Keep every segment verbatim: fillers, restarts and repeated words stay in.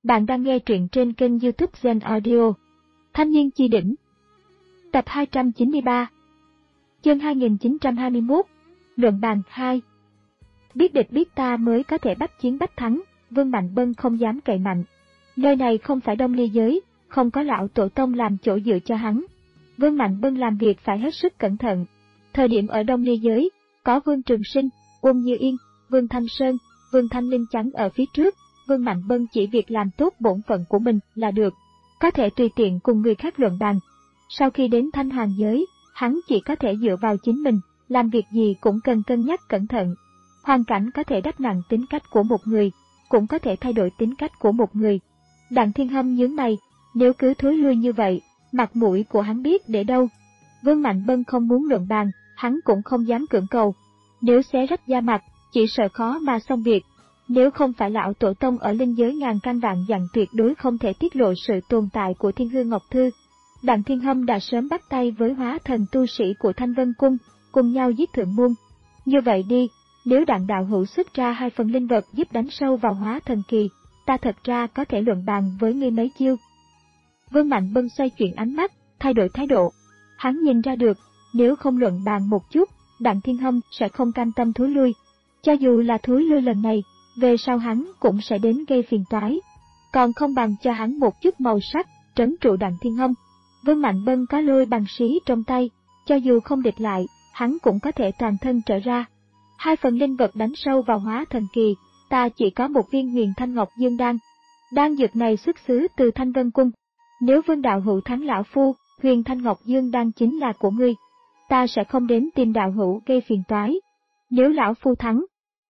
Bạn đang nghe truyện trên kênh YouTube Zen Audio. Thanh niên chi đỉnh. Tập hai trăm chín mươi ba. Chương hai nghìn chín trăm hai mươi mốt. Luận bàn hai. Biết địch biết ta mới có thể bách chiến bách thắng, Vương Mạnh Bân không dám cậy mạnh. Nơi này không phải Đông Ly giới, không có lão tổ tông làm chỗ dựa cho hắn. Vương Mạnh Bân làm việc phải hết sức cẩn thận. Thời điểm ở Đông Ly giới, có Vương Trường Sinh, Uông Như Yên, Vương Thanh Sơn, Vương Thanh Linh chắn ở phía trước. Vương Mạnh Bân chỉ việc làm tốt bổn phận của mình là được, có thể tùy tiện cùng người khác luận bàn. Sau khi đến Thanh Hoàng giới, hắn chỉ có thể dựa vào chính mình, làm việc gì cũng cần cân nhắc cẩn thận. Hoàn cảnh có thể đắp nặng tính cách của một người, cũng có thể thay đổi tính cách của một người. Đặng Thiên Hâm nhướng mày, nếu cứ thối lui như vậy, mặt mũi của hắn biết để đâu. Vương Mạnh Bân không muốn luận bàn, hắn cũng không dám cưỡng cầu. Nếu xé rách da mặt, chỉ sợ khó mà xong việc. Nếu không phải lão tổ tông ở linh giới ngàn căn vạn dặn tuyệt đối không thể tiết lộ sự tồn tại của Thiên Hư Ngọc Thư, Đặng Thiên Hâm đã sớm bắt tay với hóa thần tu sĩ của Thanh Vân Cung, cùng nhau giết Thượng Môn. Như vậy đi, nếu Đặng đạo hữu xuất ra hai phần linh vật giúp đánh sâu vào hóa thần kỳ, ta thật ra có thể luận bàn với ngươi mấy chiêu. Vương Mạnh Bân xoay chuyển ánh mắt, thay đổi thái độ. Hắn nhìn ra được, nếu không luận bàn một chút, Đặng Thiên Hâm sẽ không cam tâm thối lui. Cho dù là thối lui lần này, về sau hắn cũng sẽ đến gây phiền toái. Còn không bằng cho hắn một chút màu sắc, trấn trụ Đặng Thiên Hâm. Vương Mạnh Bân có lôi bằng xí trong tay, cho dù không địch lại, hắn cũng có thể toàn thân trở ra. Hai phần linh vật đánh sâu vào hóa thần kỳ, ta chỉ có một viên Huyền Thanh Ngọc Dương đan. Đan dược này xuất xứ từ Thanh Vân Cung. Nếu Vương đạo hữu thắng lão phu, Huyền Thanh Ngọc Dương đan chính là của ngươi. Ta sẽ không đến tìm đạo hữu gây phiền toái. Nếu lão phu thắng,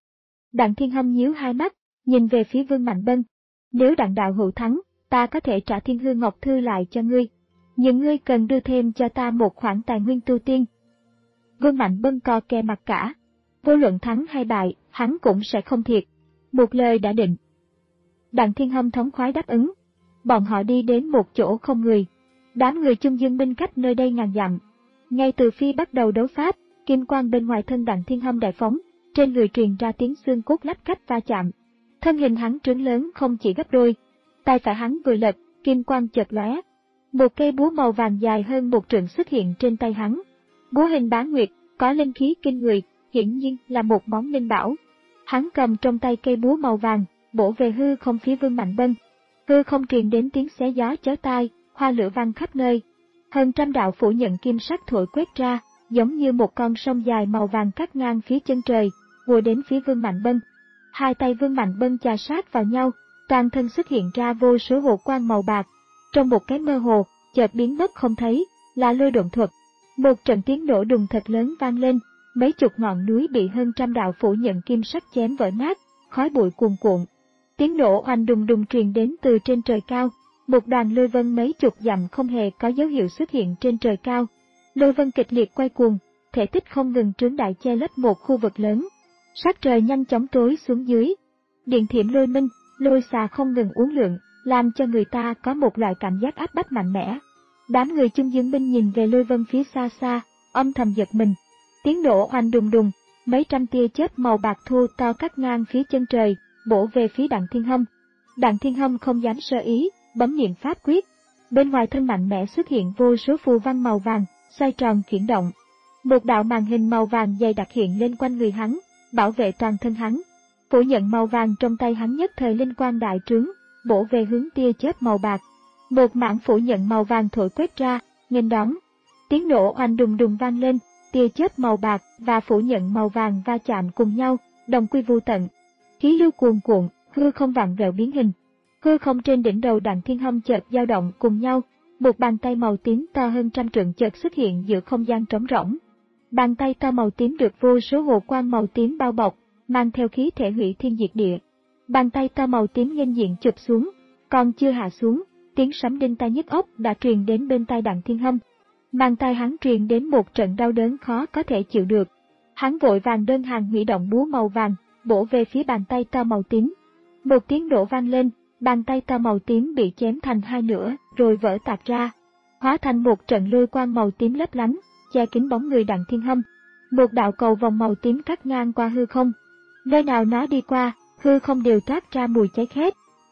Đặng Thiên Hâm nhíu hai mắt, nhìn về phía Vương Mạnh Bân. Nếu Đặng đạo hữu thắng, ta có thể trả Thiên Hư Ngọc Thư lại cho ngươi. Nhưng ngươi cần đưa thêm cho ta một khoản tài nguyên tu tiên. Vương Mạnh Bân co kè mặt cả. Vô luận thắng hay bại, hắn cũng sẽ không thiệt. Một lời đã định. Đặng Thiên Hâm thống khoái đáp ứng. Bọn họ đi đến một chỗ không người. Đám người Chung Dương binh cách nơi đây ngàn dặm. Ngay từ khi bắt đầu đấu pháp, kim quang bên ngoài thân Đặng Thiên Hâm đại phóng. Trên người truyền ra tiếng xương cốt lách cách va chạm. Thân hình hắn trướng lớn không chỉ gấp đôi. Tay phải hắn vừa lật, kim quang chợt lóe. Một cây búa màu vàng dài hơn một trượng xuất hiện trên tay hắn. Búa hình bán nguyệt, có linh khí kinh người, hiển nhiên là một món linh bảo. Hắn cầm trong tay cây búa màu vàng, bổ về hư không phía Vương Mạnh Bân. Hư không truyền đến tiếng xé gió chói tai, hoa lửa vang khắp nơi. Hơn trăm đạo phủ nhận kim sắc thổi quét ra, giống như một con sông dài màu vàng cắt ngang phía chân trời, vùa đến phía Vương Mạnh Bân. Hai tay Vương Mạnh Bân chà sát vào nhau, toàn thân xuất hiện ra vô số hồ quang màu bạc. Trong một cái mơ hồ, chợt biến mất không thấy, là lôi độn thuật. Một trận tiếng nổ đùng thật lớn vang lên, mấy chục ngọn núi bị hơn trăm đạo phủ nhận kim sắc chém vỡ nát, khói bụi cuồn cuộn. Tiếng nổ oanh đùng đùng truyền đến từ trên trời cao, một đoàn lôi vân mấy chục dặm không hề có dấu hiệu xuất hiện trên trời cao. Lôi vân kịch liệt quay cuồng, thể tích không ngừng trướng đại che lấp một khu vực lớn. Sắc trời nhanh chóng tối xuống dưới. Điện thiểm lôi minh, lôi xà không ngừng uốn lượn, làm cho người ta có một loại cảm giác áp bách mạnh mẽ. Đám người Chung Dương binh nhìn về lôi vân phía xa xa, âm thầm giật mình. Tiếng nổ oanh đùng đùng, mấy trăm tia chớp màu bạc thô to cắt ngang phía chân trời, bổ về phía Đặng Thiên Hâm. Đặng Thiên Hâm không dám sơ ý, bấm niệm pháp quyết. Bên ngoài thân mạnh mẽ xuất hiện vô số phù văn màu vàng, xoay tròn chuyển động. Một đạo màn hình màu vàng dày đặc hiện lên quanh người hắn, bảo vệ toàn thân hắn. Phủ nhận màu vàng trong tay hắn nhất thời linh quang đại trướng, bổ về hướng tia chớp màu bạc. Một mảng phủ nhận màu vàng thổi quét ra, nghênh đón. Tiếng nổ oanh đùng đùng vang lên, tia chớp màu bạc và phủ nhận màu vàng va chạm cùng nhau, đồng quy vô tận. Khí lưu cuồn cuộn, hư không vặn vẹo biến hình. Hư không trên đỉnh đầu Đặng Thiên Hâm chợt dao động cùng nhau, một bàn tay màu tím to hơn trăm trượng chợt xuất hiện giữa không gian trống rỗng. Bàn tay to màu tím được vô số hồ quang màu tím bao bọc, mang theo khí thể hủy thiên diệt địa. Bàn tay to màu tím nghênh diện chụp xuống, còn chưa hạ xuống, tiếng sấm đinh tai nhức óc đã truyền đến bên tai Đặng Thiên Hâm. Mang tai hắn truyền đến một trận đau đớn khó có thể chịu được. Hắn vội vàng đơn hàng huy động búa màu vàng, bổ về phía bàn tay to màu tím. Một tiếng nổ vang lên, bàn tay to màu tím bị chém thành hai nửa, rồi vỡ tạc ra, hóa thành một trận lôi quang màu tím lấp lánh, che kín bóng người Đặng Thiên Hâm. Một đạo cầu vòng màu tím cắt ngang qua hư không. Nơi nào nó đi qua, hư không đều toát ra mùi cháy khét.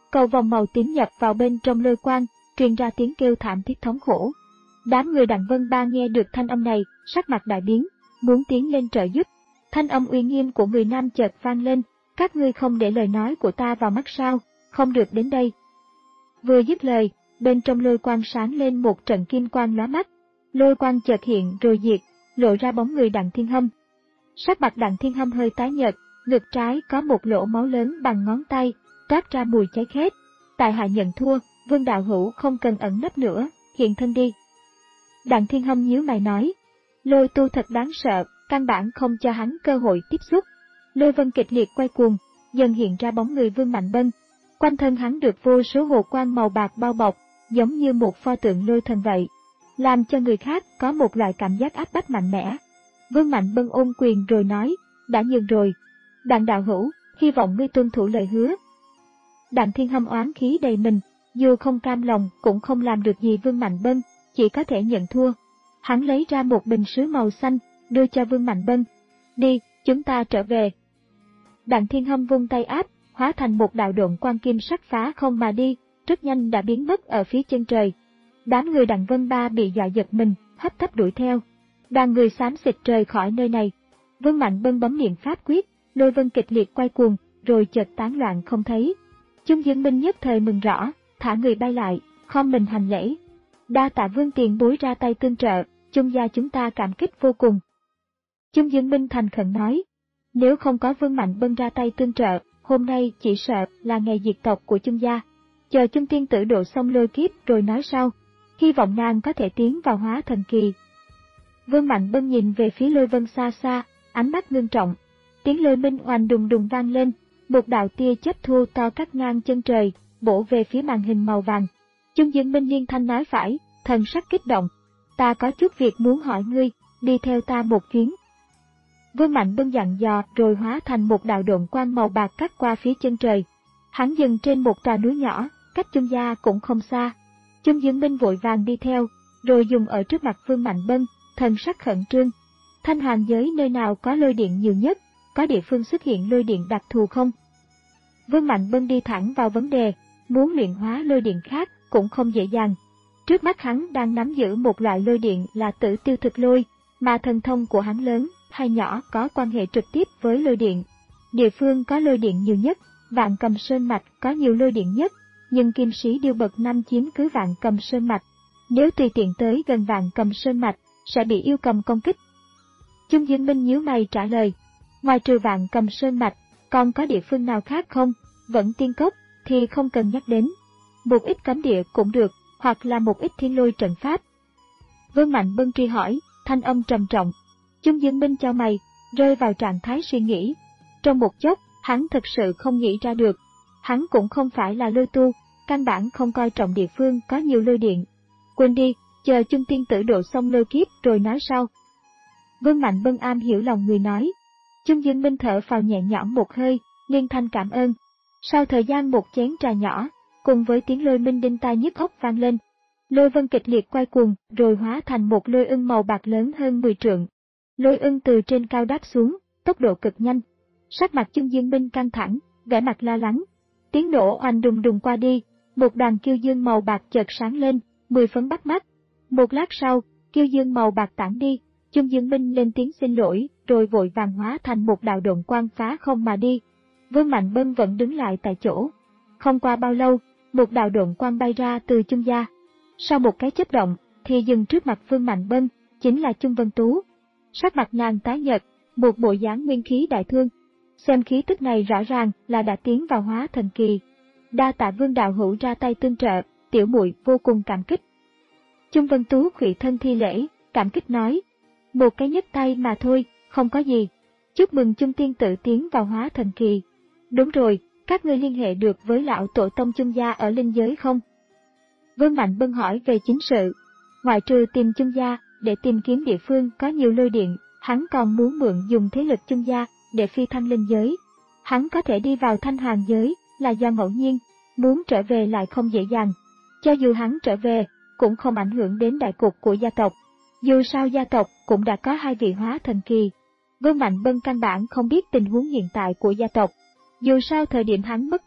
cầu vòng màu tím nhập vào bên trong lôi quang, truyền ra tiếng kêu thảm thiết thống khổ. Đám người Đặng Vân Ba nghe được thanh âm này, sắc mặt đại biến, muốn tiến lên trợ giúp. Thanh âm uy nghiêm của người nam chợt vang lên, các ngươi không để lời nói của ta vào mắt sao, không được đến đây. Vừa dứt lời, bên trong lôi quang sáng lên một trận kim quang lóa mắt, lôi quang chợt hiện rồi diệt, lộ ra bóng người Đặng Thiên Hâm. Sắc mặt Đặng Thiên Hâm hơi tái nhợt, ngực trái có một lỗ máu lớn bằng ngón tay, toát ra mùi cháy khét. Tại hạ nhận thua, Vương đạo hữu không cần ẩn nấp nữa, hiện thân đi. Đặng Thiên Hâm nhíu mày nói, lôi tu thật đáng sợ, căn bản không cho hắn cơ hội tiếp xúc. Lôi vân kịch liệt quay cuồng, dần hiện ra bóng người Vương Mạnh Bân. Quanh thân hắn được vô số hồ quang màu bạc bao bọc, giống như một pho tượng lôi thần vậy, làm cho người khác có một loại cảm giác áp bách mạnh mẽ. Vương Mạnh Bân ôm quyền rồi nói, đã nhường rồi. Đặng đạo hữu, hy vọng ngươi tuân thủ lời hứa. Đặng Thiên Hâm oán khí đầy mình, dù không cam lòng cũng không làm được gì Vương Mạnh Bân, chỉ có thể nhận thua. Hắn lấy ra một bình sứ màu xanh, đưa cho Vương Mạnh Bân. Đi, chúng ta trở về. Đặng Thiên Hâm vung tay áp, hóa thành một đạo độn quang kim sắc phá không mà đi, rất nhanh đã biến mất ở phía chân trời. Đám người Đặng Vân Ba bị dọa giật mình, hấp tấp đuổi theo. Đoàn người xám xịt rời khỏi nơi này. Vương Mạnh Bân bấm miệng pháp quyết, lôi vân kịch liệt quay cuồng, rồi chợt tán loạn không thấy. Chung Dương Minh nhất thời mừng rõ, thả người bay lại, khom mình hành lễ. Đa tạ Vương tiền bối ra tay tương trợ, Chung gia chúng ta cảm kích vô cùng. Chung Dương Minh thành khẩn nói, nếu không có Vương Mạnh Bân ra tay tương trợ, hôm nay chỉ sợ là ngày diệt tộc của Chung gia. Chờ Chung tiên tử độ xong lôi kiếp rồi nói sau, hy vọng nàng có thể tiến vào hóa thần kỳ. Vương Mạnh Bân nhìn về phía lôi vân xa xa, ánh mắt ngưng trọng. Tiếng lôi minh oanh đùng đùng vang lên, một đạo tia chớp thu to cắt ngang chân trời, bổ về phía màn hình màu vàng. Chung Dương Minh liên thanh nói phải, thần sắc kích động. Ta có chút việc muốn hỏi ngươi, đi theo ta một chuyến. Vương Mạnh Bân dặn dò rồi hóa thành một đạo độn quang màu bạc cắt qua phía chân trời. Hắn dừng trên một tòa núi nhỏ, cách Chung gia cũng không xa. Chung Dương Minh vội vàng đi theo, rồi dùng ở trước mặt Vương Mạnh Bân, thần sắc khẩn trương. Thanh Hoàng giới nơi nào có lôi điện nhiều nhất, có địa phương xuất hiện lôi điện đặc thù không? Vương Mạnh Bân đi thẳng vào vấn đề, muốn luyện hóa lôi điện khác cũng không dễ dàng. Trước mắt hắn đang nắm giữ một loại lôi điện là Tử Tiêu Thực Lôi, mà thần thông của hắn lớn hay nhỏ có quan hệ trực tiếp với lôi điện. Địa phương có lôi điện nhiều nhất, Vạn Cầm Sơn Mạch có nhiều lôi điện nhất, nhưng Kim Sĩ Điêu bậc năm chiếm cứ Vạn Cầm Sơn Mạch. Nếu tùy tiện tới gần Vạn Cầm Sơn Mạch, sẽ bị yêu cầm công kích. Chung Dương Minh nhíu mày trả lời, ngoài trừ Vạn Cầm Sơn Mạch, còn có địa phương nào khác không? Vẫn Tiên Cốc thì không cần nhắc đến. Một ít cấm địa cũng được, hoặc là một ít thiên lôi trận pháp. Vương Mạnh Bân truy hỏi, thanh âm trầm trọng. Chung Dương Minh chau mày, rơi vào trạng thái suy nghĩ. Trong một chốc, hắn thực sự không nghĩ ra được. Hắn cũng không phải là lôi tu, căn bản không coi trọng địa phương có nhiều lôi điện. Quên đi, chờ Chung tiên tử độ xong lôi kiếp rồi nói sau. Vương Mạnh Bân am hiểu lòng người nói. Chung Dương Minh thở phào nhẹ nhõm một hơi, liên thanh cảm ơn. Sau thời gian một chén trà nhỏ, cùng với tiếng lôi minh đinh tai nhức óc vang lên, lôi vân kịch liệt quay cuồng rồi hóa thành một lôi ưng màu bạc lớn hơn mười trượng. Lôi ưng từ trên cao đáp xuống, tốc độ cực nhanh. Sắc mặt Chung Dương Minh căng thẳng, vẻ mặt lo lắng. Tiếng nổ oanh đùng đùng qua đi, một đoàn kiêu dương màu bạc chợt sáng lên, mười phấn bắt mắt. Một lát sau, kiêu dương màu bạc tản đi, Chung Dương Minh lên tiếng xin lỗi, rồi vội vàng hóa thành một đạo độn quang phá không mà đi. Vương Mạnh Bân vẫn đứng lại tại chỗ. Không qua bao lâu, một đạo độn quang bay ra từ Chung gia. Sau một cái chớp động, thì dừng trước mặt Vương Mạnh Bân, chính là Chung Vân Tú. Sắc mặt nàng tái nhợt, một bộ dáng nguyên khí đại thương. Xem khí tức này rõ ràng là đã tiến vào hóa thần kỳ. Đa tạ Vương đạo hữu ra tay tương trợ, tiểu muội vô cùng cảm kích. Chung Vân Tú khuỵu thân thi lễ, cảm kích nói, một cái nhấc tay mà thôi, không có gì. Chúc mừng Chung tiên tử tiến vào hóa thần kỳ. Đúng rồi, các ngươi liên hệ được với lão tổ tông Chung gia ở linh giới không? Vương Mạnh Bân hỏi về chính sự. Ngoại trừ tìm Chung gia để tìm kiếm địa phương có nhiều lôi điện, hắn còn muốn mượn dùng thế lực Chung gia để phi thăng linh giới. Hắn có thể đi vào Thanh Hoàng giới là do ngẫu nhiên, muốn trở về lại không dễ dàng. Cho dù hắn trở về, cũng không ảnh hưởng đến đại cục của gia tộc. Dù sao gia tộc cũng đã có hai vị hóa thần kỳ. Vương Mạnh Bân căn bản không biết tình huống hiện tại của gia tộc. Dù sao thời điểm hắn mất tích,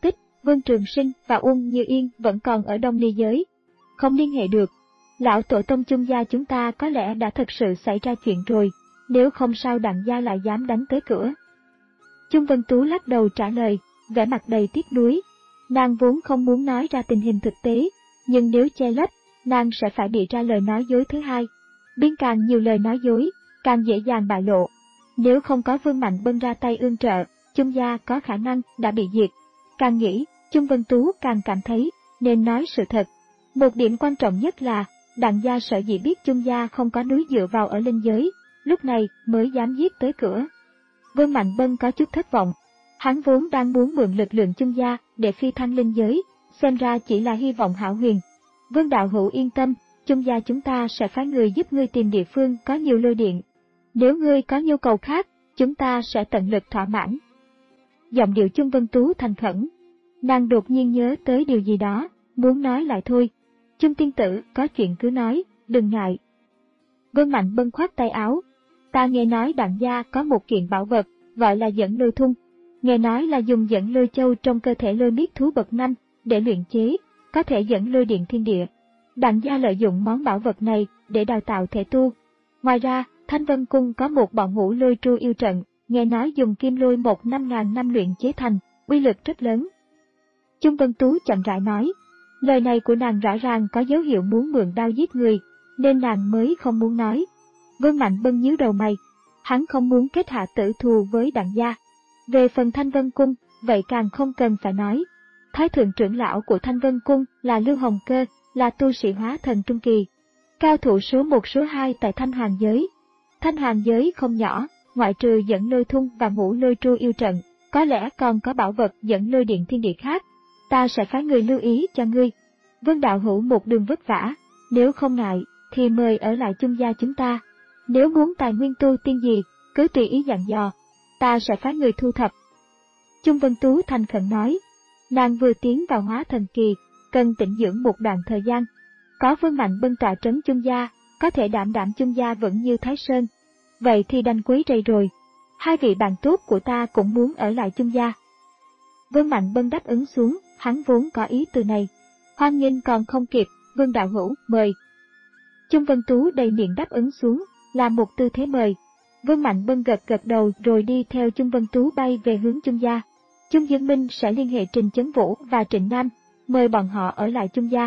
Vương Trường Sinh và Uông Như Yên vẫn còn ở Đông Ly giới. Không liên hệ được. Lão tổ tông Chung gia chúng ta có lẽ đã thật sự xảy ra chuyện rồi, nếu không sao Đặng gia lại dám đánh tới cửa. Chung Vân Tú lắc đầu trả lời, vẻ mặt đầy tiếc nuối. Nàng vốn không muốn nói ra tình hình thực tế, nhưng nếu che lấp, nàng sẽ phải bị ra lời nói dối thứ hai. Biên càng nhiều lời nói dối, càng dễ dàng bại lộ. Nếu không có Vương Mạnh Bân ra tay ương trợ, Chung gia có khả năng đã bị diệt. Càng nghĩ, Chung Vân Tú càng cảm thấy nên nói sự thật. Một điểm quan trọng nhất là, Đặng gia sợ dĩ biết Chung gia không có núi dựa vào ở linh giới, lúc này mới dám giết tới cửa. Vương Mạnh Bân có chút thất vọng. Hắn vốn đang muốn mượn lực lượng Chung gia để phi thăng linh giới, xem ra chỉ là hy vọng hão huyền. Vương đạo hữu yên tâm, Chung gia chúng ta sẽ phái người giúp ngươi tìm địa phương có nhiều lôi điện. Nếu ngươi có nhu cầu khác, chúng ta sẽ tận lực thỏa mãn. Giọng điệu Chung Vân Tú thành khẩn. Nàng đột nhiên nhớ tới điều gì đó, muốn nói lại thôi. Chung tiên tử, có chuyện cứ nói, đừng ngại. Vương Mạnh Bân khoát tay áo. Ta nghe nói Đặng gia có một kiện bảo vật, gọi là dẫn lôi thung. Nghe nói là dùng dẫn lôi châu trong cơ thể lôi miết thú bậc năm, để luyện chế, có thể dẫn lôi điện thiên địa. Đặng gia lợi dụng món bảo vật này để đào tạo thể tu. Ngoài ra, Thanh Vân Cung có một bọn ngũ lôi tru yêu trận, nghe nói dùng kim lôi một năm ngàn năm luyện chế thành, uy lực rất lớn. Chung Vân Tú chậm rãi nói, lời này của nàng rõ ràng có dấu hiệu muốn mượn đao giết người, nên nàng mới không muốn nói. Vương Mạnh Bân nhíu đầu mày, hắn không muốn kết hạ tử thù với Đặng gia. Về phần Thanh Vân Cung, vậy càng không cần phải nói. Thái thượng trưởng lão của Thanh Vân Cung là Lưu Hồng Cơ, là tu sĩ hóa thần trung kỳ, cao thủ số một số hai tại Thanh Hoàng giới. Thanh Hoàng giới không nhỏ, ngoại trừ dẫn lôi thung và ngũ lôi tru yêu trận, có lẽ còn có bảo vật dẫn lôi điện thiên địa khác. Ta sẽ phái người lưu ý cho ngươi. Vương đạo hữu một đường vất vả, nếu không ngại, thì mời ở lại Chung gia chúng ta. Nếu muốn tài nguyên tu tiên gì, cứ tùy ý dặn dò, ta sẽ phái người thu thập. Chung Vân Tú thành khẩn nói, nàng vừa tiến vào hóa thần kỳ, cần tĩnh dưỡng một đoạn thời gian. Có Vương Mạnh Bân tọa trấn Chung gia, có thể đảm đảm Chung gia vẫn như Thái Sơn. Vậy thì đành quấy rầy rồi. Hai vị bạn tốt của ta cũng muốn ở lại Chung gia. Vương Mạnh Bân đáp ứng xuống, hắn vốn có ý từ này. Hoan nghênh còn không kịp, Vương đạo hữu, mời. Chung Vân Tú đầy miệng đáp ứng xuống, là một tư thế mời. Vương Mạnh Bân gật gật đầu rồi đi theo Chung Vân Tú bay về hướng Chung gia. Chung Dương Minh sẽ liên hệ Trình Chấn Vũ và Trịnh Nam, mời bọn họ ở lại Chung gia.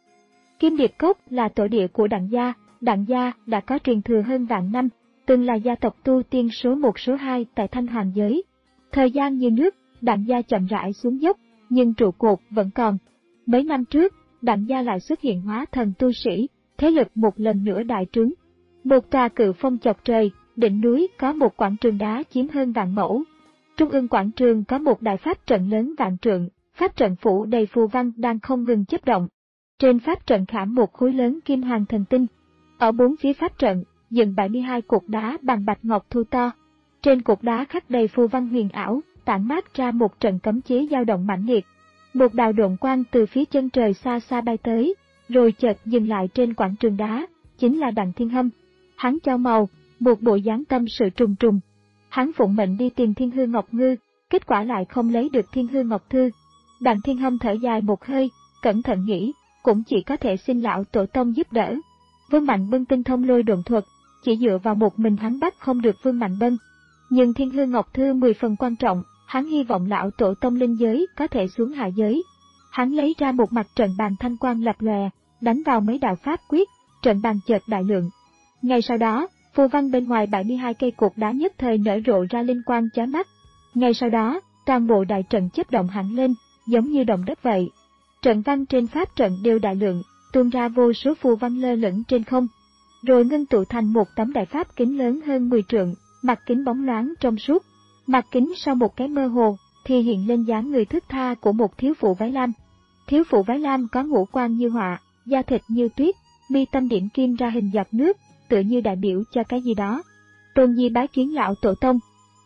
Kim Điệp Cốc là tổ địa của Đặng gia, Đặng gia đã có truyền thừa hơn vạn năm, từng là gia tộc tu tiên số một số hai tại Thanh Hoàng giới. Thời gian như nước, Đặng gia chậm rãi xuống dốc, nhưng trụ cột vẫn còn. Mấy năm trước, Đặng gia lại xuất hiện hóa thần tu sĩ, thế lực một lần nữa đại trướng. Một tòa cự phong chọc trời, đỉnh núi có một quảng trường đá chiếm hơn vạn mẫu. Trung ương quảng trường có một đại pháp trận lớn vạn trượng, pháp trận phủ đầy phù văn đang không ngừng chớp động. Trên pháp trận khảm một khối lớn kim hoàng thần tinh. Ở bốn phía pháp trận, dựng bảy mươi hai cột đá bằng bạch ngọc thu to. Trên cột đá khắc đầy phù văn huyền ảo, tản mát ra một trận cấm chế dao động mãnh liệt. Một đạo độn quang từ phía chân trời xa xa bay tới, rồi chợt dừng lại trên quảng trường đá, chính là Đặng Thiên Hâm. Hắn chau màu, một bộ dáng tâm sự trùng trùng. Hắn phụng mệnh đi tìm Thiên Hư Ngọc Ngư, kết quả lại không lấy được Thiên Hư Ngọc Thư. Đặng Thiên Hâm thở dài một hơi, cẩn thận nghĩ, cũng chỉ có thể xin lão tổ tông giúp đỡ. Vương Mạnh Bân tinh thông lôi độn thuật, chỉ dựa vào một mình hắn bắt không được Vương Mạnh Bân. Nhưng Thiên Hư Ngọc Thư mười phần quan trọng, hắn hy vọng lão tổ tông linh giới có thể xuống hạ giới. Hắn lấy ra một mặt trận bàn thanh quang lập lòe, đánh vào mấy đạo pháp quyết, trận bàn chợt đại lượng. Ngay sau đó, phù văn bên ngoài bảy mươi hai cây cột đá nhất thời nở rộ ra linh quang chói mắt. Ngay sau đó, toàn bộ đại trận chớp động hẳn lên, giống như động đất vậy. Trận văn trên pháp trận đều đại lượng, tuôn ra vô số phù văn lơ lửng trên không, rồi ngưng tụ thành một tấm đại pháp kính lớn hơn mười trượng, mặt kính bóng loáng trong suốt. Mặt kính sau một cái mơ hồ, thì hiện lên dáng người thướt tha của một thiếu phụ váy lam. Thiếu phụ váy lam có ngũ quan như họa, da thịt như tuyết, mi tâm điểm kim ra hình giọt nước, tựa như đại biểu cho cái gì đó. Tôn nhi bái kiến lão tổ tông.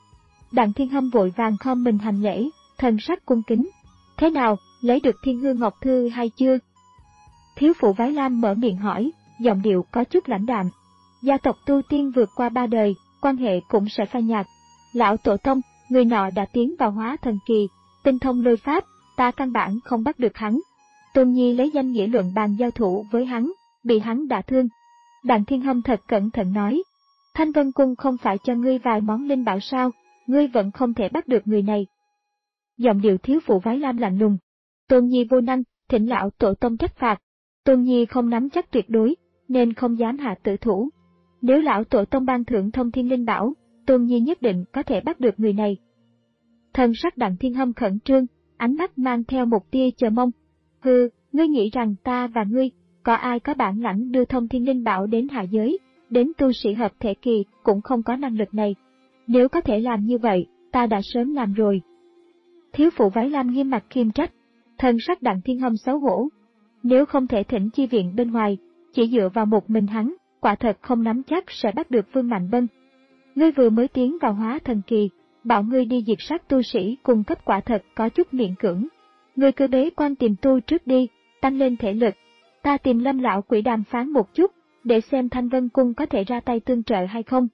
Đặng Thiên Hâm vội vàng khom mình hành lễ, thần sắc cung kính. Thế nào, lấy được Thiên Hư Ngọc Thư hay chưa? Thiếu phụ váy lam mở miệng hỏi, giọng điệu có chút lãnh đạm. Gia tộc tu tiên vượt qua ba đời, quan hệ cũng sẽ phai nhạt. Lão tổ tông, người nọ đã tiến vào hóa thần kỳ, tinh thông lôi pháp, ta căn bản không bắt được hắn. Tôn Nhi lấy danh nghĩa luận bàn giao thủ với hắn, bị hắn đả thương. Đặng Thiên Hâm thật cẩn thận nói, Thanh Vân Cung không phải cho ngươi vài món linh bảo sao, ngươi vẫn không thể bắt được người này. Giọng điệu thiếu phụ Vái Lam lạnh lùng. Tôn Nhi vô năng, thỉnh lão tổ tông trách phạt. Tôn Nhi không nắm chắc tuyệt đối, nên không dám hạ tử thủ. Nếu lão tổ tông ban thưởng thông thiên linh bảo, Tôn Nhi nhất định có thể bắt được người này. Thần sắc Đặng Thiên Hâm khẩn trương, ánh mắt mang theo một tia chờ mong. Hừ, ngươi nghĩ rằng ta và ngươi, có ai có bản lãnh đưa thông thiên linh bảo đến hạ giới, đến tu sĩ hợp thể kỳ cũng không có năng lực này. Nếu có thể làm như vậy, ta đã sớm làm rồi. Thiếu phụ Vái Lam nghiêm mặt khiêm trách, thần sắc Đặng Thiên Hâm xấu hổ. Nếu không thể thỉnh chi viện bên ngoài, chỉ dựa vào một mình hắn, quả thật không nắm chắc sẽ bắt được Vương Mạnh Bân. Ngươi vừa mới tiến vào hóa thần kỳ, bảo ngươi đi diệt sát tu sĩ cung cấp quả thật có chút miễn cưỡng. Ngươi cứ bế quan tìm tu trước đi, tăng lên thể lực. Ta tìm Lâm lão quỷ đàm phán một chút, để xem Thanh Vân Cung có thể ra tay tương trợ hay không.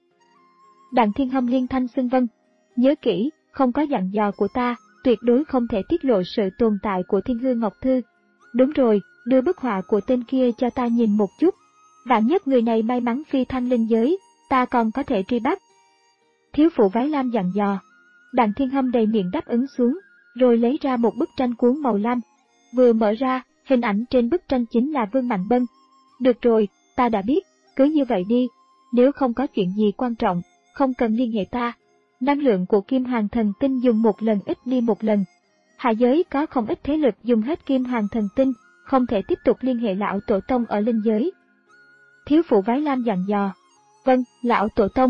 Đặng Thiên Hâm liên thanh xưng vâng. Nhớ kỹ, không có dặn dò của ta, tuyệt đối không thể tiết lộ sự tồn tại của Thiên Hư Ngọc Thư. Đúng rồi, đưa bức họa của tên kia cho ta nhìn một chút. Vạn nhất người này may mắn phi thăng linh giới, ta còn có thể truy bắt. Thiếu phụ Vái Lam dặn dò. Đặng Thiên Hâm đầy miệng đáp ứng xuống, rồi lấy ra một bức tranh cuốn màu lam. Vừa mở ra, hình ảnh trên bức tranh chính là Vương Mạnh Bân. Được rồi, ta đã biết, cứ như vậy đi. Nếu không có chuyện gì quan trọng, không cần liên hệ ta. Năng lượng của Kim Hoàng Thần Tinh dùng một lần ít đi một lần. Hạ giới có không ít thế lực dùng hết Kim Hoàng Thần Tinh, không thể tiếp tục liên hệ lão tổ tông ở linh giới. Thiếu phụ Vái Lam dặn dò. Vâng, lão tổ tông.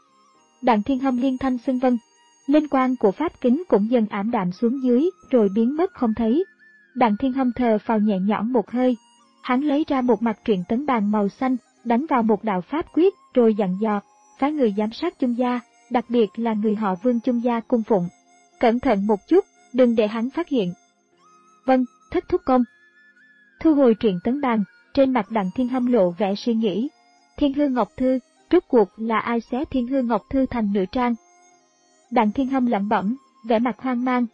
Đặng Thiên Hâm liên thanh xưng vâng. Linh quang của pháp kính cũng dần ảm đạm xuống dưới, rồi biến mất không thấy. Đặng Thiên Hâm thờ phào nhẹ nhõm một hơi. Hắn lấy ra một mặt truyện tấn bàn màu xanh, đánh vào một đạo pháp quyết, rồi dặn dò, phái người giám sát Chung gia, đặc biệt là người họ Vương Chung gia cung phụng. Cẩn thận một chút, đừng để hắn phát hiện. Vâng, thất thúc công. Thu hồi truyện tấn bàn, trên mặt Đặng Thiên Hâm lộ vẻ suy nghĩ. Thiên Hư Ngọc Thư, rốt cuộc là ai xé Thiên Hư Ngọc Thư thành nửa trang? Đặng Thiên Hâm lẩm bẩm, vẻ mặt hoang mang.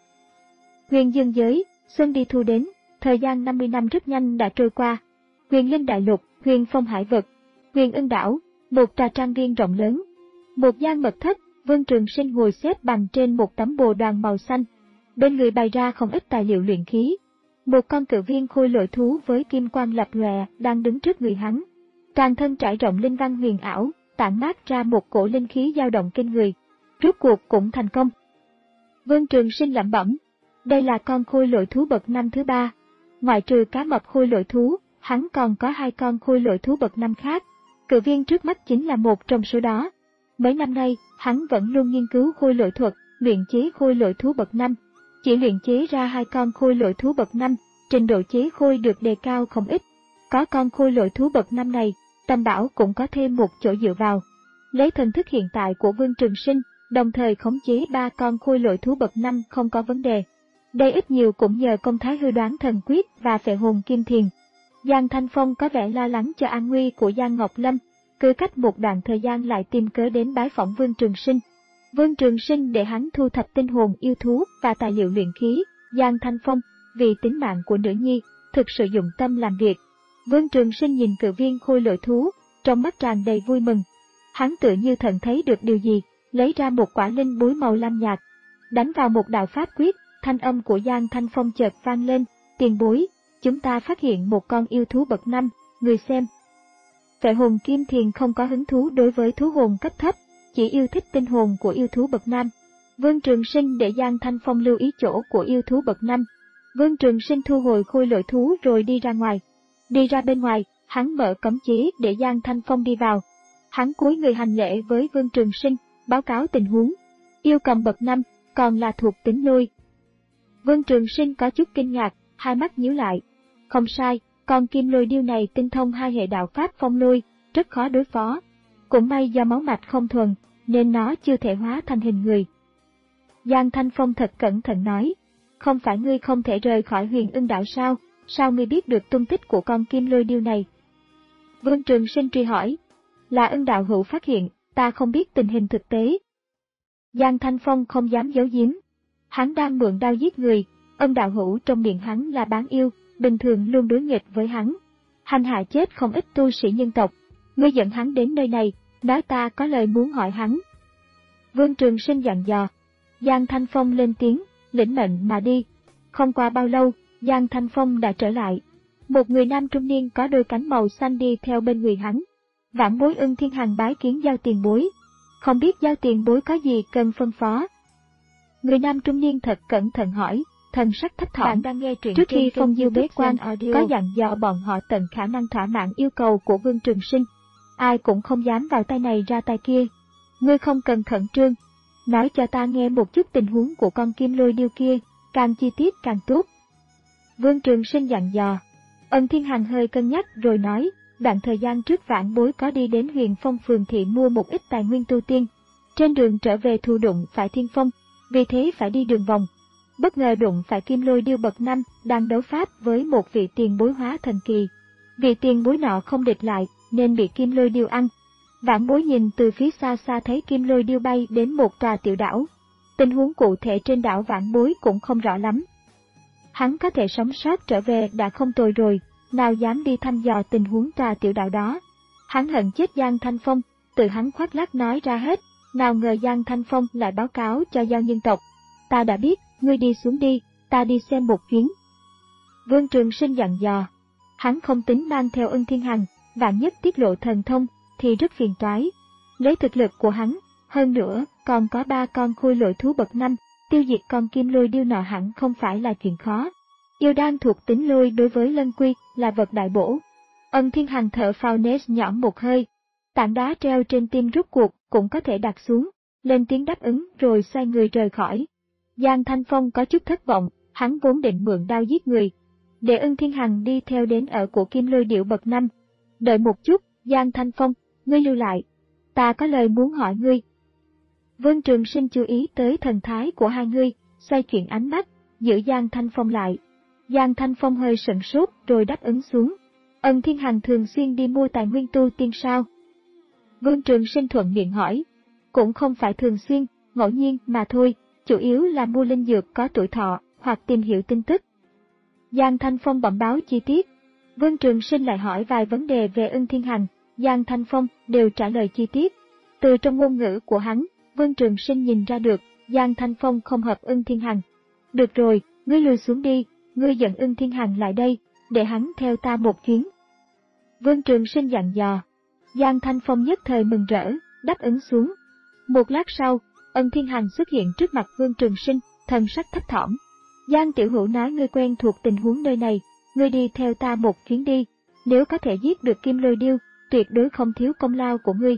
Huyền Dương giới, xuân đi thu đến, thời gian năm mươi năm rất nhanh đã trôi qua. Huyền Linh Đại Lục, Huyền Phong Hải Vực, Huyền Ân Đảo, một trà trang viên rộng lớn. Một gian mật thất, Vương Trường Sinh ngồi xếp bằng trên một tấm bồ đoàn màu xanh. Bên người bày ra không ít tài liệu luyện khí. Một con cự viên khôi lỗi thú với kim quang lập lòe đang đứng trước người hắn. Toàn thân trải rộng linh văn huyền ảo, tản mát ra một cổ linh khí dao động kinh người. Rốt cuộc cũng thành công. Vương Trường Sinh lẩm bẩm, đây là con khôi lỗi thú bậc năm thứ ba. Ngoại trừ cá mập khôi lỗi thú, hắn còn có hai con khôi lỗi thú bậc năm khác. Cự viên trước mắt chính là một trong số đó. Mấy năm nay, hắn vẫn luôn nghiên cứu khôi lỗi thuật, luyện chế khôi lỗi thú bậc năm. Chỉ luyện chế ra hai con khôi lỗi thú bậc năm, trình độ chế khôi được đề cao không ít. Có con khôi lỗi thú bậc năm này, Tam Bảo cũng có thêm một chỗ dựa vào. Lấy thần thức hiện tại của Vương Trường Sinh, đồng thời khống chế ba con khôi lỗi thú bậc năm không có vấn đề. Đây ít nhiều cũng nhờ công thái hư đoán thần quyết và phệ hồn kim thiền. Giang Thanh Phong có vẻ lo lắng cho an nguy của Giang Ngọc Lâm, cứ cách một đoạn thời gian lại tìm cớ đến bái phỏng Vương Trường Sinh. Vương Trường Sinh để hắn thu thập tinh hồn yêu thú và tài liệu luyện khí. Giang Thanh Phong, vì tính mạng của nữ nhi, thực sự dụng tâm làm việc. Vương Trường Sinh nhìn cự viên khôi lỗi thú, trong mắt tràn đầy vui mừng. Hắn tựa như thần thấy được điều gì, lấy ra một quả linh búi màu lam nhạt, đánh vào một đạo pháp quyết. Thanh âm của Giang Thanh Phong chợt vang lên, tiền bối, chúng ta phát hiện một con yêu thú bậc năm, người xem. Phệ hồn kim thiền không có hứng thú đối với thú hồn cấp thấp, chỉ yêu thích tinh hồn của yêu thú bậc năm. Vương Trường Sinh để Giang Thanh Phong lưu ý chỗ của yêu thú bậc năm. Vương Trường Sinh thu hồi khôi lỗi thú rồi đi ra ngoài. Đi ra bên ngoài, hắn mở cấm chế để Giang Thanh Phong đi vào. Hắn cúi người hành lễ với Vương Trường Sinh, báo cáo tình huống. Yêu cầm bậc năm, còn là thuộc tính lôi. Vương Trường Sinh có chút kinh ngạc, hai mắt nhíu lại. Không sai, con kim lôi điêu này tinh thông hai hệ đạo pháp phong lôi, rất khó đối phó. Cũng may do máu mạch không thuần, nên nó chưa thể hóa thành hình người. Giang Thanh Phong thật cẩn thận nói, không phải ngươi không thể rời khỏi Huyền Ân Đảo sao, sao ngươi biết được tung tích của con kim lôi điêu này? Vương Trường Sinh truy hỏi, là Ân đạo hữu phát hiện, ta không biết tình hình thực tế. Giang Thanh Phong không dám giấu giếm. Hắn đang mượn đao giết người, Ân đạo hữu trong miệng hắn là bán yêu, bình thường luôn đối nghịch với hắn. Hành hạ chết không ít tu sĩ nhân tộc. Ngươi dẫn hắn đến nơi này, nói ta có lời muốn hỏi hắn. Vương Trường Sinh dặn dò. Giang Thanh Phong lên tiếng, lĩnh mệnh mà đi. Không qua bao lâu, Giang Thanh Phong đã trở lại. Một người nam trung niên có đôi cánh màu xanh đi theo bên người hắn. Vãn bối Ưng Thiên Hằng bái kiến Giao tiền bối. Không biết Giao tiền bối có gì cần phân phó. Người nam trung niên thật cẩn thận hỏi, thần sắc thấp thỏm. Bạn đang nghe truyện trước khi Phong Diêu bế quan có dặn dò bọn họ tận khả năng thỏa mãn yêu cầu của Vương Trường Sinh. Ai cũng không dám vào tay này ra tay kia. Ngươi không cần khẩn trương. Nói cho ta nghe một chút tình huống của con kim lôi điêu kia, càng chi tiết càng tốt. Vương Trường Sinh dặn dò. Ân Thiên Hằng hơi cân nhắc rồi nói, đoạn thời gian trước vãn bối có đi đến Huyền Phong phường thị mua một ít tài nguyên tu tiên. Trên đường trở về thu đụng phải Thiên Phong, vì thế phải đi đường vòng. Bất ngờ đụng phải kim lôi điêu bậc năm đang đấu pháp với một vị tiền bối hóa thần kỳ. Vị tiền bối nọ không địch lại nên bị kim lôi điêu ăn. Vãn bối nhìn từ phía xa xa thấy kim lôi điêu bay đến một tòa tiểu đảo. Tình huống cụ thể trên đảo vãn bối cũng không rõ lắm. Hắn có thể sống sót trở về đã không tồi rồi, nào dám đi thăm dò tình huống tòa tiểu đảo đó. Hắn hận chết Giang Thanh Phong, tự hắn khoác lác nói ra hết, nào ngờ Giang Thanh Phong lại báo cáo cho Giao nhân tộc. Ta đã biết, ngươi đi xuống đi, ta đi xem một chuyến. Vương Trường Sinh dặn dò. Hắn không tính mang theo Ân Thiên Hằng, vạn nhất tiết lộ thần thông thì rất phiền toái. Lấy thực lực của hắn, hơn nữa còn có ba con khôi lỗi thú bậc năm, tiêu diệt con kim lôi điêu nọ hẳn không phải là chuyện khó. Yêu đan thuộc tính lôi đối với Lân Quy là vật đại bổ. Ân Thiên Hằng thở phào nết nhỏ một hơi. Tảng đá treo trên tim rút cuộc cũng có thể đặt xuống, lên tiếng đáp ứng rồi xoay người rời khỏi. Giang Thanh Phong có chút thất vọng, hắn vốn định mượn đao giết người. Để Ân Thiên Hằng đi theo đến ở của kim lôi điệu bậc năm. Đợi một chút, Giang Thanh Phong, ngươi lưu lại. Ta có lời muốn hỏi ngươi. Vương Trường Sinh chú ý tới thần thái của hai người, xoay chuyển ánh mắt, giữ Giang Thanh Phong lại. Giang Thanh Phong hơi sửng sốt rồi đáp ứng xuống. Ân Thiên Hằng thường xuyên đi mua tài nguyên tu tiên sao? Vương Trường Sinh thuận miệng hỏi. Cũng không phải thường xuyên, ngẫu nhiên mà thôi, chủ yếu là mua linh dược có tuổi thọ, hoặc tìm hiểu tin tức. Giang Thanh Phong bẩm báo chi tiết. Vương Trường Sinh lại hỏi vài vấn đề về Ân Thiên Hằng, Giang Thanh Phong đều trả lời chi tiết. Từ trong ngôn ngữ của hắn, Vương Trường Sinh nhìn ra được, Giang Thanh Phong không hợp Ân Thiên Hằng. Được rồi, ngươi lùi xuống đi, ngươi dẫn Ân Thiên Hằng lại đây, để hắn theo ta một chuyến. Vương Trường Sinh dặn dò. Giang Thanh Phong nhất thời mừng rỡ, đáp ứng xuống. Một lát sau, Ân Thiên Hằng xuất hiện trước mặt Vương Trường Sinh, thần sắc thấp thỏm. Giang tiểu hữu nói ngươi quen thuộc tình huống nơi này, ngươi đi theo ta một chuyến đi, nếu có thể giết được kim lôi điêu, tuyệt đối không thiếu công lao của ngươi.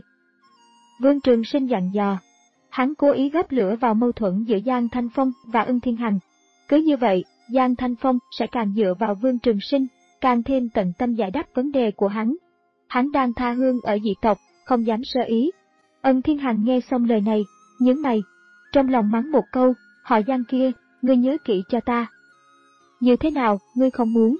Vương Trường Sinh dặn dò. Hắn cố ý gấp lửa vào mâu thuẫn giữa Giang Thanh Phong và Ân Thiên Hằng. Cứ như vậy, Giang Thanh Phong sẽ càng dựa vào Vương Trường Sinh, càng thêm tận tâm giải đáp vấn đề của hắn. Hắn đang tha hương ở dị tộc, không dám sơ ý. Ân Thiên Hằng nghe xong lời này, nhướng mày, trong lòng mắng một câu, họ Giang kia, ngươi nhớ kỹ cho ta. Như thế nào, ngươi không muốn?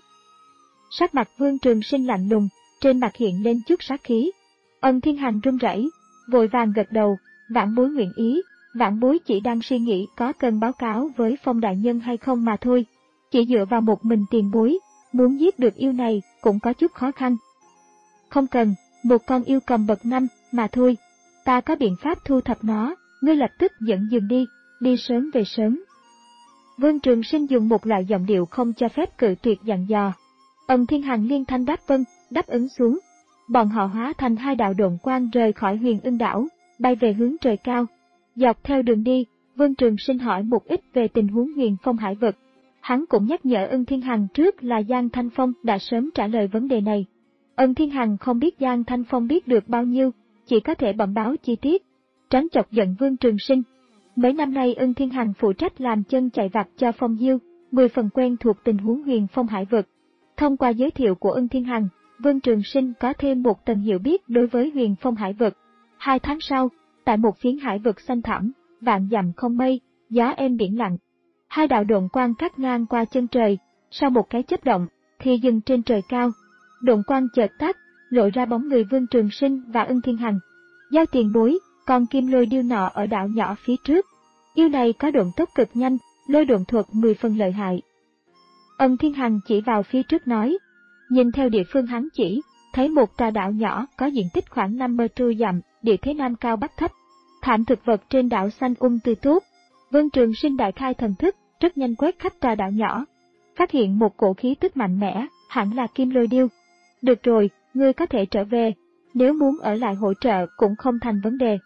Sắc mặt Vương Trường Sinh lạnh lùng, trên mặt hiện lên chút sát khí. Ân Thiên Hằng run rẩy, vội vàng gật đầu, vãn bối nguyện ý, vãn bối chỉ đang suy nghĩ có cần báo cáo với Phong đại nhân hay không mà thôi. Chỉ dựa vào một mình tiền bối, muốn giết được yêu này cũng có chút khó khăn. Không cần, một con yêu cầm bậc năm mà thôi, ta có biện pháp thu thập nó, ngươi lập tức dẫn dừng đi, đi sớm về sớm. Vương Trường Sinh dùng một loại giọng điệu không cho phép cự tuyệt dặn dò. Ân Thiên Hằng liên thanh đáp vâng, đáp ứng xuống. Bọn họ hóa thành hai đạo độn quang rời khỏi Huyền Ưng đảo, bay về hướng trời cao. Dọc theo đường đi, Vương Trường Sinh hỏi một ít về tình huống Huyền Phong hải vực. Hắn cũng nhắc nhở Ân Thiên Hằng trước là Giang Thanh Phong đã sớm trả lời vấn đề này. Ân Thiên Hằng không biết Giang Thanh Phong biết được bao nhiêu, chỉ có thể bẩm báo chi tiết, tránh chọc giận Vương Trường Sinh. Mấy năm nay Ân Thiên Hằng phụ trách làm chân chạy vặt cho Phong Diêu, mười phần quen thuộc tình huống Huyền Phong hải vực. Thông qua giới thiệu của Ân Thiên Hằng, Vương Trường Sinh có thêm một tầng hiểu biết đối với Huyền Phong hải vực. Hai tháng sau, tại một phiến hải vực xanh thẳm, vạn dặm không mây, gió êm biển lặng. Hai đạo độn quang cắt ngang qua chân trời, sau một cái chớp động, thì dừng trên trời cao. Độn quang chợt tắt, lộ ra bóng người Vương Trường Sinh và Ân Thiên Hằng. Giao tiền bối, con kim lôi điêu nọ ở đảo nhỏ phía trước. Yêu này có độn tốc cực nhanh, lôi độn thuật mười phần lợi hại, Ân Thiên Hằng chỉ vào phía trước nói. Nhìn theo địa phương hắn chỉ, thấy một tòa đảo nhỏ có diện tích khoảng năm mươi dặm, địa thế nam cao bắc thấp. Thảm thực vật trên đảo xanh um tươi tốt. Vương Trường Sinh đại khai thần thức, rất nhanh quét khắp tòa đảo nhỏ. Phát hiện một cổ khí tức mạnh mẽ, hẳn là Kim Lôi Điêu. Được rồi, ngươi có thể trở về, nếu muốn ở lại hỗ trợ cũng không thành vấn đề.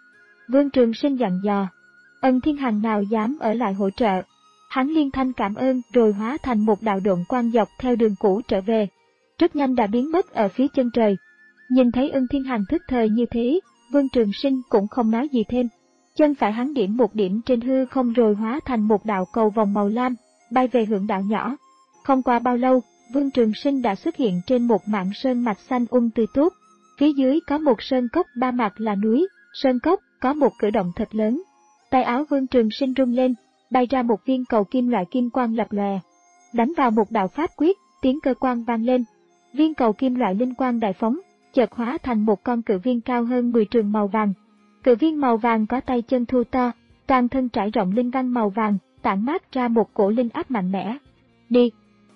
Vương Trường Sinh dặn dò. Ân Thiên Hằng nào dám ở lại hỗ trợ. Hắn liên thanh cảm ơn rồi hóa thành một đạo độn quang dọc theo đường cũ trở về. Rất nhanh đã biến mất ở phía chân trời. Nhìn thấy Ân Thiên Hằng thức thời như thế, Vương Trường Sinh cũng không nói gì thêm. Chân phải hắn điểm một điểm trên hư không rồi hóa thành một đạo cầu vòng màu lam, bay về hướng đảo nhỏ. Không qua bao lâu, Vương Trường Sinh đã xuất hiện trên một mảng sơn mạch xanh um tươi tốt. Phía dưới có một sơn cốc ba mặt là núi, sơn cốc có một cử động thật lớn. Tay áo Vương Trường Sinh rung lên, bay ra một viên cầu kim loại kim quang lập lòe. Đánh vào một đạo pháp quyết, tiếng cơ quan vang lên. Viên cầu kim loại linh quang đại phóng, chợt hóa thành một con cự viên cao hơn mười trượng màu vàng. Cự viên màu vàng có tay chân thô to, toàn thân trải rộng linh văn màu vàng, tản mát ra một cổ linh áp mạnh mẽ. Đi!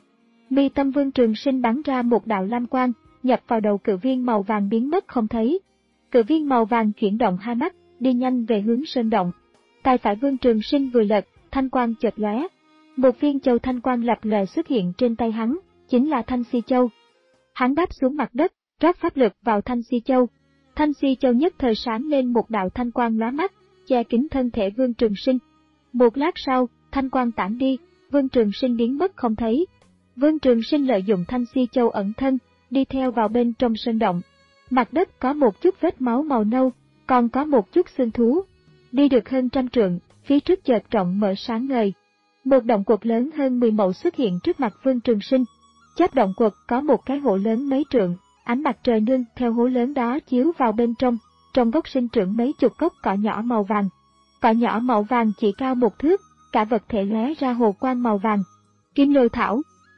Mi tâm Vương Trường Sinh bắn ra một đạo lam quang, nhập vào đầu cự viên màu vàng biến mất không thấy. Cự viên màu vàng chuyển động hai mắt, đi nhanh về hướng sơn động. Tay phải Vương Trường Sinh vừa lật, thanh quang chợt lóe. Một viên châu thanh quang lập lòe xuất hiện trên tay hắn, chính là Thanh Si Châu. Hắn đáp xuống mặt đất, rót pháp lực vào Thanh Si Châu. Thanh Si Châu nhất thời sáng lên một đạo thanh quang lóa mắt, che kín thân thể Vương Trường Sinh. Một lát sau, thanh quang tản đi, Vương Trường Sinh biến mất không thấy. Vương Trường Sinh lợi dụng Thanh Si Châu ẩn thân, đi theo vào bên trong sơn động. Mặt đất có một chút vết máu màu nâu, còn có một chút xương thú. Đi được hơn trăm trượng, phía trước chợt rộng mở sáng ngời. Một động quật lớn hơn mười mẫu xuất hiện trước mặt Vương Trường Sinh. Chóp động quật có một cái hố lớn mấy trượng, ánh mặt trời nương theo hố lớn đó chiếu vào bên trong, trong gốc sinh trưởng mấy chục gốc cỏ nhỏ màu vàng. Cỏ nhỏ màu vàng chỉ cao một thước, cả vật thể lóe ra hồ quang màu vàng. Kim Lôi Thảo.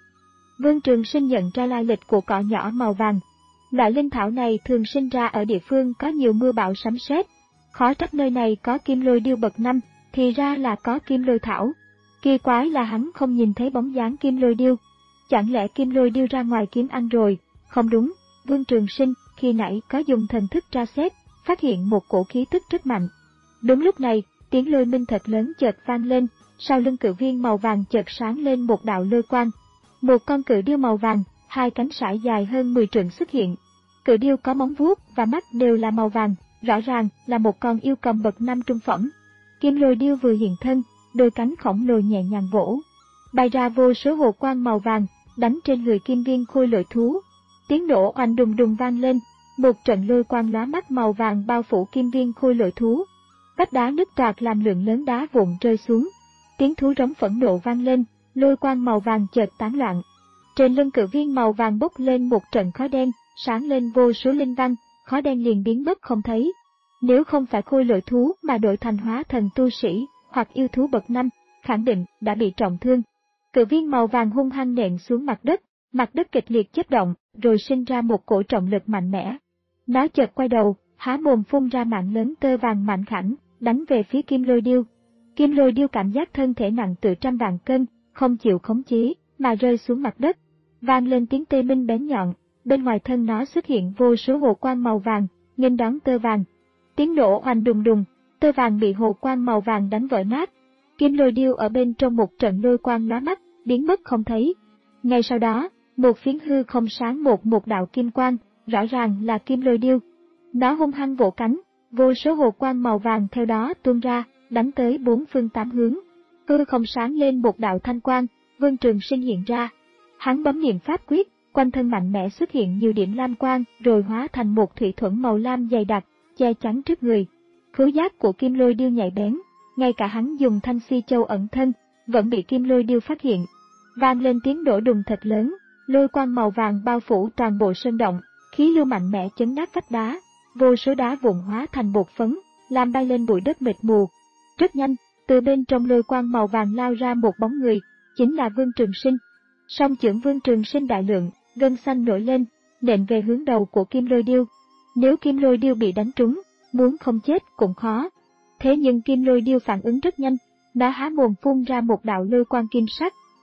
Vương Trường Sinh nhận ra lai lịch của cỏ nhỏ màu vàng. Loại linh thảo này thường sinh ra ở địa phương có nhiều mưa bão sấm sét. Khó trách nơi này có Kim Lôi Điêu bậc năm, thì ra là có Kim Lôi Thảo. Kỳ quái là hắn không nhìn thấy bóng dáng Kim Lôi Điêu. Chẳng lẽ Kim Lôi Điêu ra ngoài kiếm ăn rồi? Không đúng, Vương Trường Sinh khi nãy có dùng thần thức tra xét, phát hiện một cổ khí tức rất mạnh. Đúng lúc này, tiếng lôi minh thật lớn chợt vang lên, sau lưng cự viên màu vàng chợt sáng lên một đạo lôi quang. Một con cự điêu màu vàng, hai cánh sải dài hơn mười trượng xuất hiện. Cự điêu có móng vuốt và mắt đều là màu vàng, rõ ràng là một con yêu cầm bậc năm trung phẩm. Kim Lôi Điêu vừa hiện thân, đôi cánh khổng lồ nhẹ nhàng vỗ, bay ra vô số hồ quang màu vàng, đánh trên người kim viên khôi lội thú. Tiếng nổ oanh đùng đùng vang lên, một trận lôi quang lóa mắt màu vàng bao phủ kim viên khôi lội thú. Vách đá nứt toạc làm lượng lớn đá vụn rơi xuống. Tiếng thú rống phẫn nộ vang lên, lôi quang màu vàng chợt tán loạn. Trên lưng cự viên màu vàng bốc lên một trận khói đen, sáng lên vô số linh văn, khói đen liền biến mất không thấy. Nếu không phải khôi lội thú mà đổi thành hóa thần tu sĩ hoặc yêu thú bậc năm, khẳng định đã bị trọng thương. Cự viên màu vàng hung hăng nện xuống mặt đất, mặt đất kịch liệt chớp động, rồi sinh ra một cổ trọng lực mạnh mẽ. Nó chợt quay đầu, há mồm phun ra mạng lớn tơ vàng mạnh khảnh, đánh về phía Kim Lôi Điêu. Kim Lôi Điêu cảm giác thân thể nặng từ trăm vạn cân, không chịu khống chế, mà rơi xuống mặt đất. Vang lên tiếng tê minh bén nhọn, bên ngoài thân nó xuất hiện vô số hồ quang màu vàng, nghênh đón tơ vàng. Tiếng nổ oanh đùng đùng, tơ vàng bị hồ quang màu vàng đánh vỡ nát. Kim Lôi Điêu ở bên trong một trận lôi quang lóa mắt, biến mất không thấy. Ngay sau đó, một phiến hư không sáng một một đạo kim quang, rõ ràng là Kim Lôi Điêu. Nó hung hăng vỗ cánh, vô số hồ quang màu vàng theo đó tuôn ra, đánh tới bốn phương tám hướng. Hư không sáng lên một đạo thanh quang, Vương Trường Sinh hiện ra. Hắn bấm niệm pháp quyết, quanh thân mạnh mẽ xuất hiện nhiều điểm lam quang, rồi hóa thành một thủy thuẫn màu lam dày đặc, che chắn trước người. Khứu giác của Kim Lôi Điêu nhạy bén, ngay cả hắn dùng Thanh Si Châu ẩn thân, vẫn bị Kim Lôi Điêu phát hiện. Vang lên tiếng nổ đùng thật lớn, lôi quang màu vàng bao phủ toàn bộ sơn động, khí lưu mạnh mẽ chấn nát vách đá, vô số đá vụn hóa thành bột phấn, làm bay lên bụi đất mịt mù. Rất nhanh, từ bên trong lôi quang màu vàng lao ra một bóng người, chính là Vương Trường Sinh. Song chưởng Vương Trường Sinh đại lượng, gân xanh nổi lên, nện về hướng đầu của Kim Lôi Điêu. Nếu Kim Lôi Điêu bị đánh trúng, muốn không chết cũng khó. Thế nhưng Kim Lôi Điêu phản ứng rất nhanh, nó há mồm phun ra một đạo lôi quang kim sắc,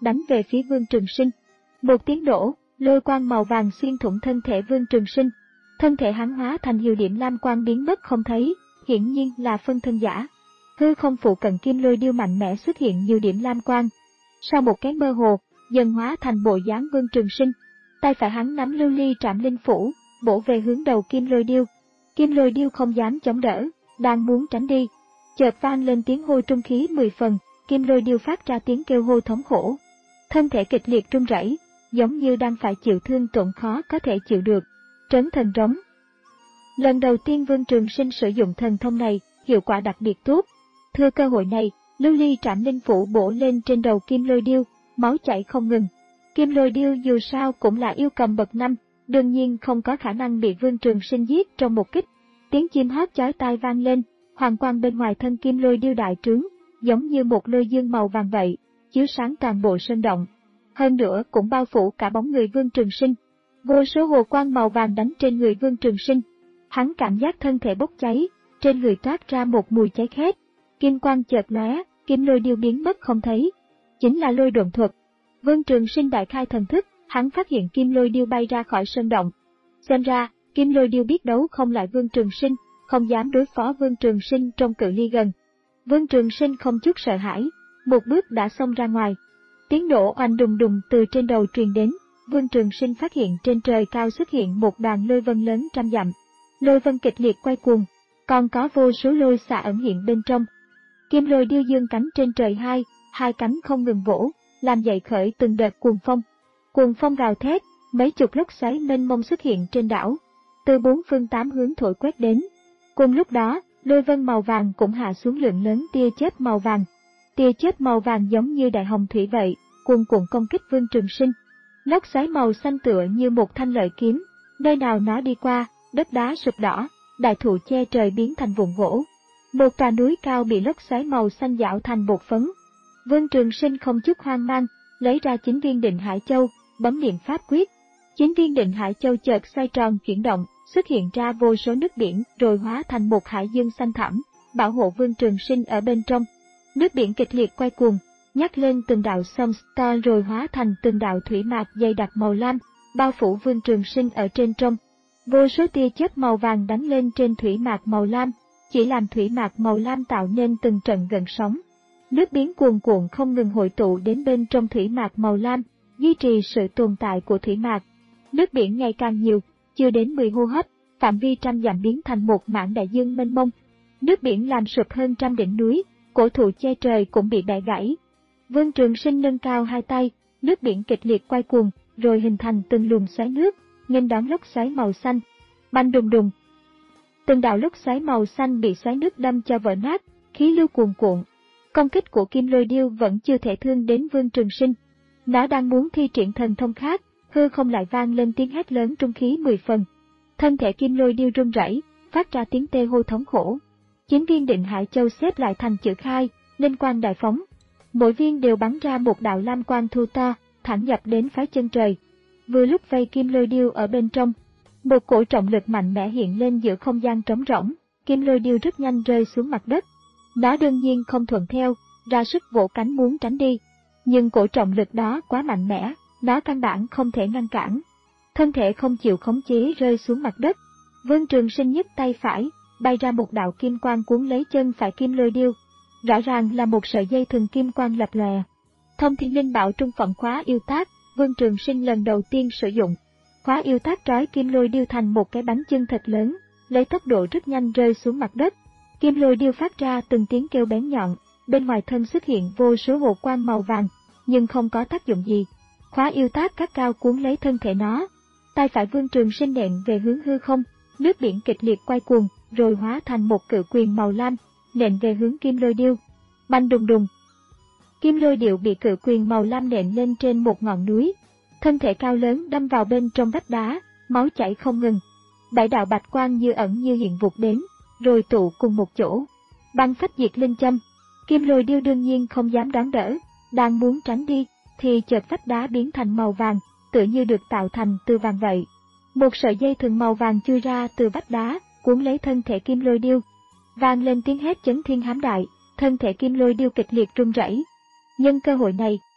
đánh về phía Vương Trường Sinh. Một tiếng nổ, lôi quang màu vàng xuyên thủng thân thể Vương Trường Sinh. Thân thể hắn hóa thành nhiều điểm lam quang biến mất không thấy, hiển nhiên là phân thân giả. Hư không phụ cận kim lôi điêu mạnh mẽ xuất hiện nhiều điểm lam quang. Sau một cái mơ hồ, dần hóa thành bộ dáng Vương Trường Sinh. Tay phải hắn nắm lưu ly trảm linh phủ, bổ về hướng đầu kim lôi điêu. Kim lôi điêu không dám chống đỡ, đang muốn tránh đi. Chợt vang lên tiếng hô trung khí mười phần, kim lôi điêu phát ra tiếng kêu hô thống khổ. Thân thể kịch liệt run rẩy, giống như đang phải chịu thương tổn khó có thể chịu được. Trấn thần rống. Lần đầu tiên Vương Trường Sinh sử dụng thần thông này, hiệu quả đặc biệt tốt. Thừa cơ hội này, lưu ly trảm linh phủ bổ lên trên đầu kim lôi điêu, máu chảy không ngừng. Kim lôi điêu dù sao cũng là yêu cầm bậc năm, đương nhiên không có khả năng bị Vương Trường Sinh giết trong một kích. Tiếng chim hót chói tai vang lên, hoàng quang bên ngoài thân kim lôi điêu đại trướng, giống như một lôi dương màu vàng vậy, chiếu sáng toàn bộ sơn động. Hơn nữa cũng bao phủ cả bóng người Vương Trường Sinh. Vô số hồ quang màu vàng đánh trên người Vương Trường Sinh. Hắn cảm giác thân thể bốc cháy, trên người toát ra một mùi cháy khét. Kim quang chợt lóe, kim lôi điêu biến mất không thấy. Chính là lôi độn thuật. Vương Trường Sinh đại khai thần thức, hắn phát hiện kim lôi điêu bay ra khỏi sơn động. Xem ra, kim lôi điêu biết đấu không lại Vương Trường Sinh, không dám đối phó Vương Trường Sinh trong cự ly gần. Vương Trường Sinh không chút sợ hãi, một bước đã xông ra ngoài. Tiếng nổ oanh đùng đùng từ trên đầu truyền đến, Vương Trường Sinh phát hiện trên trời cao xuất hiện một đoàn lôi vân lớn trăm dặm. Lôi vân kịch liệt quay cuồng, còn có vô số lôi xả ẩn hiện bên trong. Kim lôi điêu dương cánh trên trời hai, hai cánh không ngừng vỗ, làm dậy khởi từng đợt cuồng phong. Cuồng phong gào thét, mấy chục lốc xoáy mênh mông xuất hiện trên đảo, từ bốn phương tám hướng thổi quét đến. Cùng lúc đó, lôi vân màu vàng cũng hạ xuống lượng lớn tia chớp màu vàng. Tia chớp màu vàng giống như đại hồng thủy vậy, cuồn cuộn công kích Vương Trường Sinh. Lốc xoáy màu xanh tựa như một thanh lợi kiếm, nơi nào nó đi qua, đất đá sụp đỏ, đại thụ che trời biến thành vụn gỗ. Một tòa núi cao bị lốc xoáy màu xanh giạo thành bột phấn. Vương Trường Sinh không chút hoang mang, lấy ra chín viên định hải châu, bấm niệm pháp quyết. Chín viên định hải châu chợt xoay tròn chuyển động, xuất hiện ra vô số nước biển rồi hóa thành một hải dương xanh thẳm, bảo hộ Vương Trường Sinh ở bên trong. Nước biển kịch liệt quay cuồng, nhắc lên từng đạo sông to rồi hóa thành từng đạo thủy mạc dày đặc màu lam, bao phủ Vương Trường Sinh ở trên trong. Vô số tia chớp màu vàng đánh lên trên thủy mạc màu lam, chỉ làm thủy mạc màu lam tạo nên từng trận gợn sóng. Nước biển cuồn cuộn không ngừng hội tụ đến bên trong thủy mạc màu lam, duy trì sự tồn tại của thủy mạc. Nước biển ngày càng nhiều, chưa đến mười hô hấp, phạm vi trăm dặm biến thành một mảng đại dương mênh mông. Nước biển làm sụp hơn trăm đỉnh núi, cổ thụ che trời cũng bị bẻ gãy. Vương Trường Sinh nâng cao hai tay, nước biển kịch liệt quay cuồng, rồi hình thành từng luồng xoáy nước, nghênh đón lốc xoáy màu xanh. Bành đùng đùng. Từng đạo lốc xoáy màu xanh bị xoáy nước đâm cho vỡ nát, khí lưu cuồn cuộn. Công kích của kim lôi điêu vẫn chưa thể thương đến Vương Trường Sinh. Nó đang muốn thi triển thần thông khác, hư không lại vang lên tiếng hét lớn trung khí mười phần. Thân thể kim lôi điêu run rẩy, phát ra tiếng tê hô thống khổ. Chín viên định hải châu xếp lại thành chữ khai, linh quang đại phóng. Mỗi viên đều bắn ra một đạo lam quang thu to, thẳng nhập đến phái chân trời. Vừa lúc vây kim lôi điêu ở bên trong, một cổ trọng lực mạnh mẽ hiện lên giữa không gian trống rỗng, kim lôi điêu rất nhanh rơi xuống mặt đất. Nó đương nhiên không thuận theo, ra sức vỗ cánh muốn tránh đi. Nhưng cổ trọng lực đó quá mạnh mẽ, nó căn bản không thể ngăn cản. Thân thể không chịu khống chế rơi xuống mặt đất. Vương Trường Sinh nhấc tay phải, bay ra một đạo kim quang cuốn lấy chân phải kim lôi điêu. Rõ ràng là một sợi dây thừng kim quang lập lòe. Thông thiên linh bảo trung phẩm khóa yêu tác, Vương Trường Sinh lần đầu tiên sử dụng. Khóa yêu tác trói kim lôi điêu thành một cái bánh chưng thật lớn, lấy tốc độ rất nhanh rơi xuống mặt đất. Kim lôi điêu phát ra từng tiếng kêu bén nhọn, bên ngoài thân xuất hiện vô số hồ quang màu vàng, nhưng không có tác dụng gì. Khóa yêu tác cắt cao cuốn lấy thân thể nó. Tay phải Vương Trường Sinh nện về hướng hư không, nước biển kịch liệt quay cuồng, rồi hóa thành một cự quyền màu lam, nện về hướng kim lôi điêu. Bành đùng đùng. Kim lôi điệu bị cự quyền màu lam nện lên trên một ngọn núi. Thân thể cao lớn đâm vào bên trong vách đá, máu chảy không ngừng. Bảy đạo bạch quang như ẩn như hiện vụt đến, rồi tụ cùng một chỗ. Băng phách diệt linh châm. Kim lôi điêu đương nhiên không dám đón đỡ, đang muốn tránh đi, thì chợt vách đá biến thành màu vàng, tựa như được tạo thành từ vàng vậy. Một sợi dây thừng màu vàng chui ra từ vách đá, cuốn lấy thân thể kim lôi điêu. Vang lên tiếng hét chấn thiên hám đại, thân thể kim lôi điêu kịch liệt run rẩy. Nhân cơ hội này,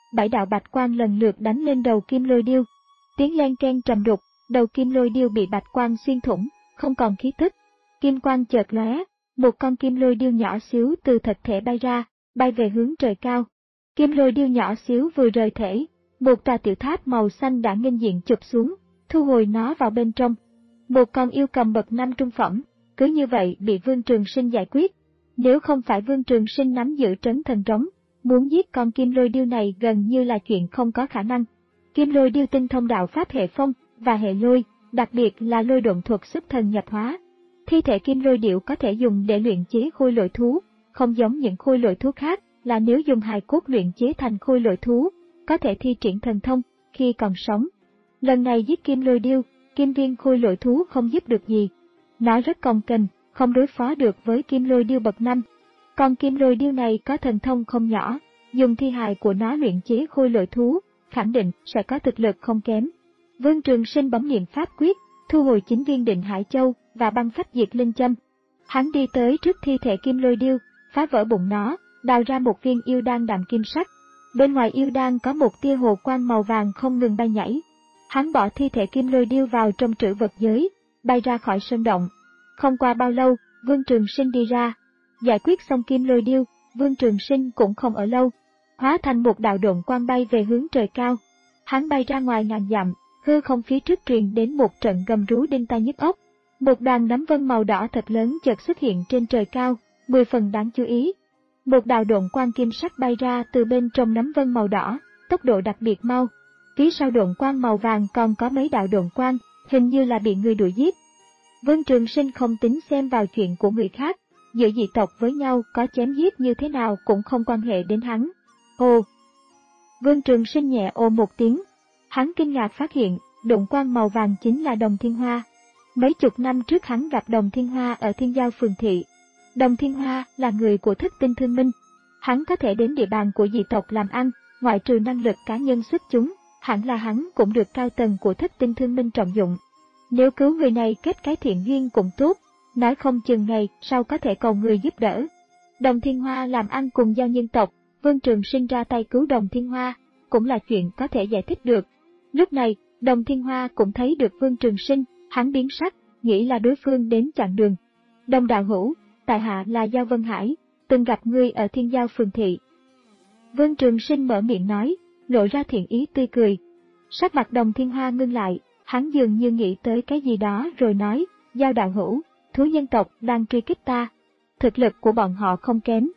bảy đạo bạch quang lần lượt đánh lên đầu kim lôi điêu. Tiếng len keng trầm đục, đầu kim lôi điêu bị bạch quang xuyên thủng, không còn khí tức. Kim quang chợt lóe, một con kim lôi điêu nhỏ xíu từ thực thể bay ra, bay về hướng trời cao. Kim lôi điêu nhỏ xíu vừa rời thể, một tòa tiểu tháp màu xanh đã nghênh diện chụp xuống, thu hồi nó vào bên trong. Một con yêu cầm bậc năm trung phẩm, cứ như vậy bị Vương Trường Sinh giải quyết. Nếu không phải Vương Trường Sinh nắm giữ trấn thần trống, muốn giết con kim lôi điêu này gần như là chuyện không có khả năng. Kim lôi điêu tinh thông đạo pháp hệ phong và hệ lôi, đặc biệt là lôi độn thuật xuất thần nhập hóa. Thi thể kim lôi điểu có thể dùng để luyện chế khôi lỗi thú, không giống những khôi lỗi thú khác là nếu dùng hài cốt luyện chế thành khôi lỗi thú, có thể thi triển thần thông khi còn sống. Lần này giết kim lôi điêu, kim viên khôi lỗi thú không giúp được gì. Nó rất cồng kềnh, không đối phó được với kim lôi điêu bậc năm. Còn kim lôi điêu này có thần thông không nhỏ, dùng thi hài của nó luyện chế khôi lỗi thú, khẳng định sẽ có thực lực không kém. Vương Trường Sinh bấm niệm pháp quyết, thu hồi chín viên định hải châu và băng phách diệt linh châm. Hắn đi tới trước thi thể kim lôi điêu, phá vỡ bụng nó, đào ra một viên yêu đan đạm kim sắc. Bên ngoài yêu đan có một tia hồ quang màu vàng không ngừng bay nhảy. Hắn bỏ thi thể kim lôi điêu vào trong trữ vật giới, bay ra khỏi sơn động. Không qua bao lâu, Vương Trường Sinh đi ra. Giải quyết xong kim lôi điêu, Vương Trường Sinh cũng không ở lâu, hóa thành một đạo độn quang bay về hướng trời cao. Hắn bay ra ngoài ngàn dặm, hư không phía trước truyền đến một trận gầm rú đinh tai nhức óc. Một đoàn nấm vân màu đỏ thật lớn chợt xuất hiện trên trời cao, mười phần đáng chú ý. Một đạo độn quang kim sắc bay ra từ bên trong nấm vân màu đỏ, tốc độ đặc biệt mau. Phía sau độn quang màu vàng còn có mấy đạo độn quang, hình như là bị người đuổi giết. Vương Trường Sinh không tính xem vào chuyện của người khác, giữa dị tộc với nhau có chém giết như thế nào cũng không quan hệ đến hắn. Ồ! Vương Trường Sinh nhẹ ồ một tiếng. Hắn kinh ngạc phát hiện, độn quang màu vàng chính là Đồng Thiên Hoa. Mấy chục năm trước hắn gặp Đồng Thiên Hoa ở Thiên Giao Phường Thị. Đồng Thiên Hoa là người của Thất Tinh Thương Minh. Hắn có thể đến địa bàn của dị tộc làm ăn, ngoại trừ năng lực cá nhân xuất chúng, hẳn là hắn cũng được cao tầng của Thất Tinh Thương Minh trọng dụng. Nếu cứu người này kết cái thiện duyên cũng tốt, nói không chừng ngày sau có thể cầu người giúp đỡ. Đồng Thiên Hoa làm ăn cùng Giao nhân tộc, Vương Trường Sinh ra tay cứu Đồng Thiên Hoa, cũng là chuyện có thể giải thích được. Lúc này, Đồng Thiên Hoa cũng thấy được Vương Trường Sinh, hắn biến sắc, nghĩ là đối phương đến chặn đường. Đồng đạo hữu, tại hạ là Giao Vân Hải, từng gặp ngươi ở Thiên Giao Phường Thị. Vương Trường Sinh mở miệng nói, lộ ra thiện ý tươi cười. Sắc mặt Đồng Thiên Hoa ngưng lại, hắn dường như nghĩ tới cái gì đó rồi nói, Giao đạo hữu, thú nhân tộc đang truy kích ta. Thực lực của bọn họ không kém.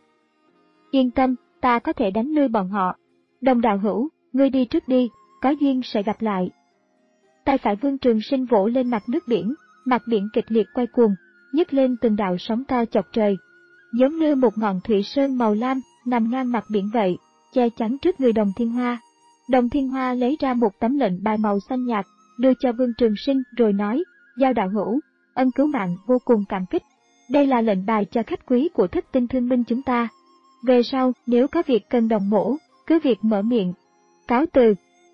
Yên tâm, ta có thể đánh lui bọn họ. Đồng đạo hữu, ngươi đi trước đi, có duyên sẽ gặp lại. Tay phải Vương Trường Sinh vỗ lên mặt nước biển, mặt biển kịch liệt quay cuồng, nhấc lên từng đạo sóng to chọc trời. Giống như một ngọn thủy sơn màu lam, nằm ngang mặt biển vậy, che chắn trước người Đồng Thiên Hoa. Đồng Thiên Hoa lấy ra một tấm lệnh bài màu xanh nhạt, đưa cho Vương Trường Sinh rồi nói, Giao đạo hữu, ân cứu mạng vô cùng cảm kích. Đây là lệnh bài cho khách quý của Thất Tinh Thương Minh chúng ta. Về sau, nếu có việc cần đồng mổ, cứ việc mở miệng. Cáo từ.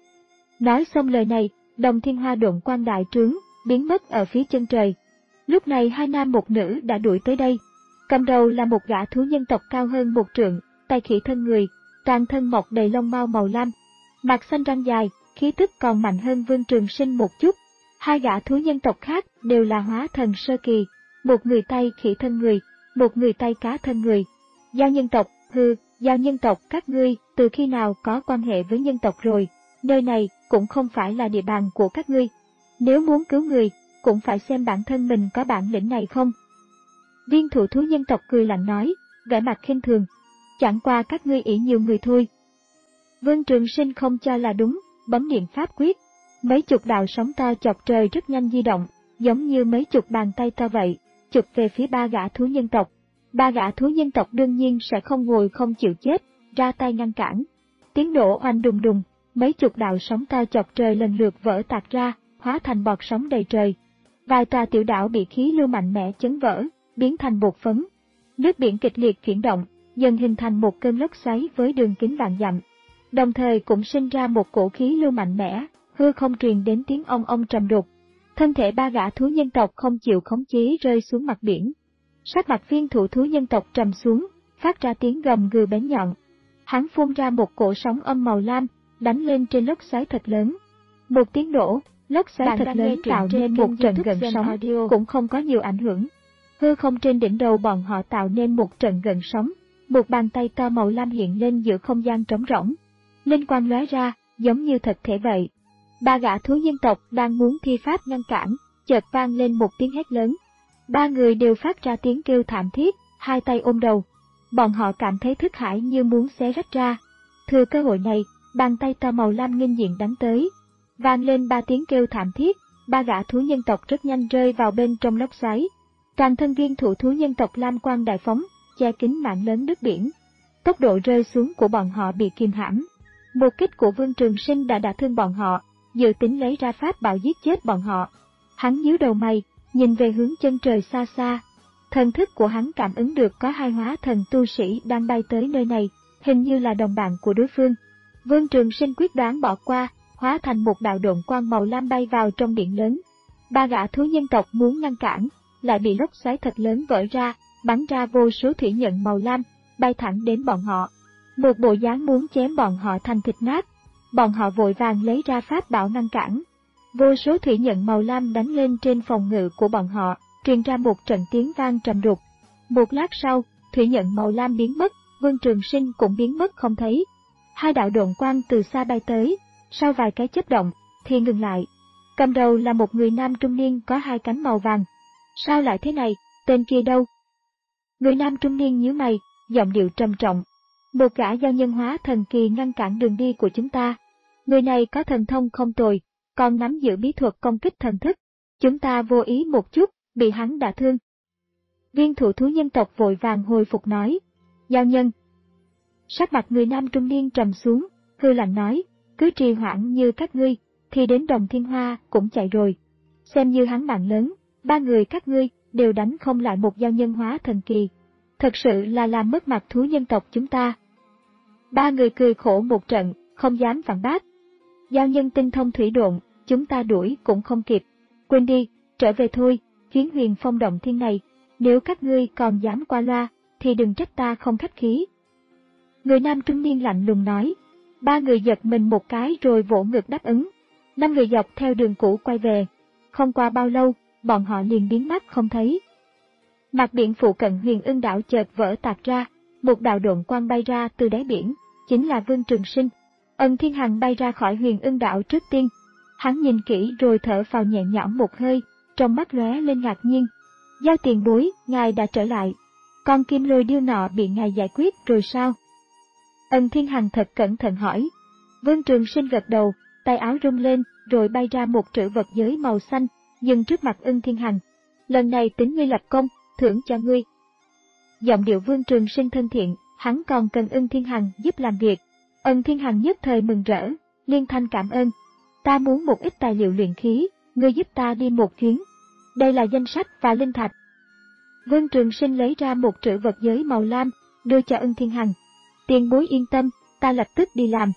Nói xong lời này, Đồng Thiên Hoa độn quang đại trướng, biến mất ở phía chân trời. Lúc này hai nam một nữ đã đuổi tới đây. Cầm đầu là một gã thú nhân tộc cao hơn một trượng, tay khỉ thân người, toàn thân mọc đầy lông mao màu lam, mặt xanh răng dài, khí tức còn mạnh hơn Vương Trường Sinh một chút. Hai gã thú nhân tộc khác đều là hóa thần sơ kỳ, một người tay khỉ thân người, một người tay cá thân người. Giao nhân tộc, hừ, giao nhân tộc các ngươi từ khi nào có quan hệ với nhân tộc rồi, nơi này cũng không phải là địa bàn của các ngươi. Nếu muốn cứu người, cũng phải xem bản thân mình có bản lĩnh này không. Viên thủ thú nhân tộc cười lạnh nói, vẻ mặt khinh thường, chẳng qua các ngươi ỷ nhiều người thôi. Vương Trường Sinh không cho là đúng, bấm niệm pháp quyết. Mấy chục đạo sóng to chọc trời rất nhanh di động, giống như mấy chục bàn tay to vậy, chụp về phía ba gã thú nhân tộc. Ba gã thú nhân tộc đương nhiên sẽ không ngồi không chịu chết, ra tay ngăn cản. Tiếng nổ oanh đùng đùng, mấy chục đạo sóng to chọc trời lần lượt vỡ tạc ra, hóa thành bọt sóng đầy trời. Vài tòa tiểu đảo bị khí lưu mạnh mẽ chấn vỡ, biến thành bột phấn. Nước biển kịch liệt chuyển động, dần hình thành một cơn lốc xoáy với đường kính vạn dặm. Đồng thời cũng sinh ra một cổ khí lưu mạnh mẽ, hư không truyền đến tiếng ong ong trầm đục. Thân thể ba gã thú nhân tộc không chịu khống chế rơi xuống mặt biển. Sắc mặt viên thủ thú nhân tộc trầm xuống, phát ra tiếng gầm gừ bén nhọn. Hắn phun ra một cổ sóng âm màu lam, đánh lên trên lốc xoáy thật lớn. Một tiếng nổ, lốc xoáy thật lớn tạo nên một trận gần sóng, cũng không có nhiều ảnh hưởng. Hư không trên đỉnh đầu bọn họ tạo nên một trận gần sóng, một bàn tay to màu lam hiện lên giữa không gian trống rỗng. Linh quang lóe ra, giống như thật thể vậy. Ba gã thú nhân tộc đang muốn thi pháp ngăn cản, chợt vang lên một tiếng hét lớn. Ba người đều phát ra tiếng kêu thảm thiết, hai tay ôm đầu. Bọn họ cảm thấy thức hải như muốn xé rách ra. Thừa cơ hội này, bàn tay to màu lam nghênh diện đánh tới. Vang lên ba tiếng kêu thảm thiết, ba gã thú nhân tộc rất nhanh rơi vào bên trong lốc xoáy. Toàn thân viên thủ thú nhân tộc lam quang đại phóng, che kín mảng lớn nước biển. Tốc độ rơi xuống của bọn họ bị kìm hãm. Một kích của Vương Trường Sinh đã đả thương bọn họ, dự tính lấy ra pháp bảo giết chết bọn họ. Hắn nhíu đầu mày, nhìn về hướng chân trời xa xa. Thần thức của hắn cảm ứng được có hai hóa thần tu sĩ đang bay tới nơi này, hình như là đồng bạn của đối phương. Vương Trường Sinh quyết đoán bỏ qua, hóa thành một đạo độn quang màu lam bay vào trong biển lớn. Ba gã thú nhân tộc muốn ngăn cản, lại bị lốc xoáy thật lớn vỡ ra, bắn ra vô số thủy nhận màu lam, bay thẳng đến bọn họ. Một bộ dáng muốn chém bọn họ thành thịt nát. Bọn họ vội vàng lấy ra pháp bảo ngăn cản. Vô số thủy nhận màu lam đánh lên trên phòng ngự của bọn họ, truyền ra một trận tiếng vang trầm đục. Một lát sau, thủy nhận màu lam biến mất, Vương Trường Sinh cũng biến mất không thấy. Hai đạo độn quang từ xa bay tới, sau vài cái chớp động, thì ngừng lại. Cầm đầu là một người nam trung niên có hai cánh màu vàng. Sao lại thế này, tên kia đâu? Người nam trung niên nhíu mày, giọng điệu trầm trọng. Một gã giao nhân hóa thần kỳ ngăn cản đường đi của chúng ta. Người này có thần thông không tồi, còn nắm giữ bí thuật công kích thần thức. Chúng ta vô ý một chút, bị hắn đả thương. Viên thủ thú nhân tộc vội vàng hồi phục nói. Giao nhân. Sắc mặt người nam trung niên trầm xuống, hư lạnh nói, cứ trì hoãn như các ngươi, thì đến Đồng Thiên Hoa cũng chạy rồi. Xem như hắn mạng lớn, ba người các ngươi đều đánh không lại một giao nhân hóa thần kỳ. Thật sự là làm mất mặt thú nhân tộc chúng ta. Ba người cười khổ một trận, không dám phản bác. Giao nhân tinh thông thủy độn, chúng ta đuổi cũng không kịp. Quên đi, trở về thôi, Hiến Huyền Phong động thiên này, nếu các ngươi còn dám qua loa, thì đừng trách ta không khách khí. Người nam trung niên lạnh lùng nói. Ba người giật mình một cái rồi vỗ ngực đáp ứng. Năm người dọc theo đường cũ quay về. Không qua bao lâu, bọn họ liền biến mất không thấy. Mặt biển phụ cận Huyền Ưng đảo chợt vỡ tạc ra, một đạo độn quang bay ra từ đáy biển, chính là Vương Trường Sinh. Ân Thiên Hằng bay ra khỏi Huyền Ưng đảo trước tiên. Hắn nhìn kỹ rồi thở phào nhẹ nhõm một hơi, trong mắt lóe lên ngạc nhiên. Giao tiền bối, ngài đã trở lại. Con kim lôi điêu nọ bị ngài giải quyết rồi sao? Ân Thiên Hằng thật cẩn thận hỏi. Vương Trường Sinh gật đầu, tay áo rung lên, rồi bay ra một trữ vật giới màu xanh, dừng trước mặt Ân Thiên Hằng. Lần này tính ngươi lập công, thưởng cho ngươi. Giọng điệu Vương Trường Sinh thân thiện, hắn còn cần Ân Thiên Hằng giúp làm việc. Ân Thiên Hằng nhất thời mừng rỡ, liên thanh cảm ơn. Ta muốn một ít tài liệu luyện khí, ngươi giúp ta đi một chuyến. Đây là danh sách và linh thạch. Vương Trường Sinh lấy ra một trữ vật giới màu lam, đưa cho Ân Thiên Hằng. Tiền bối yên tâm, ta lập tức đi làm.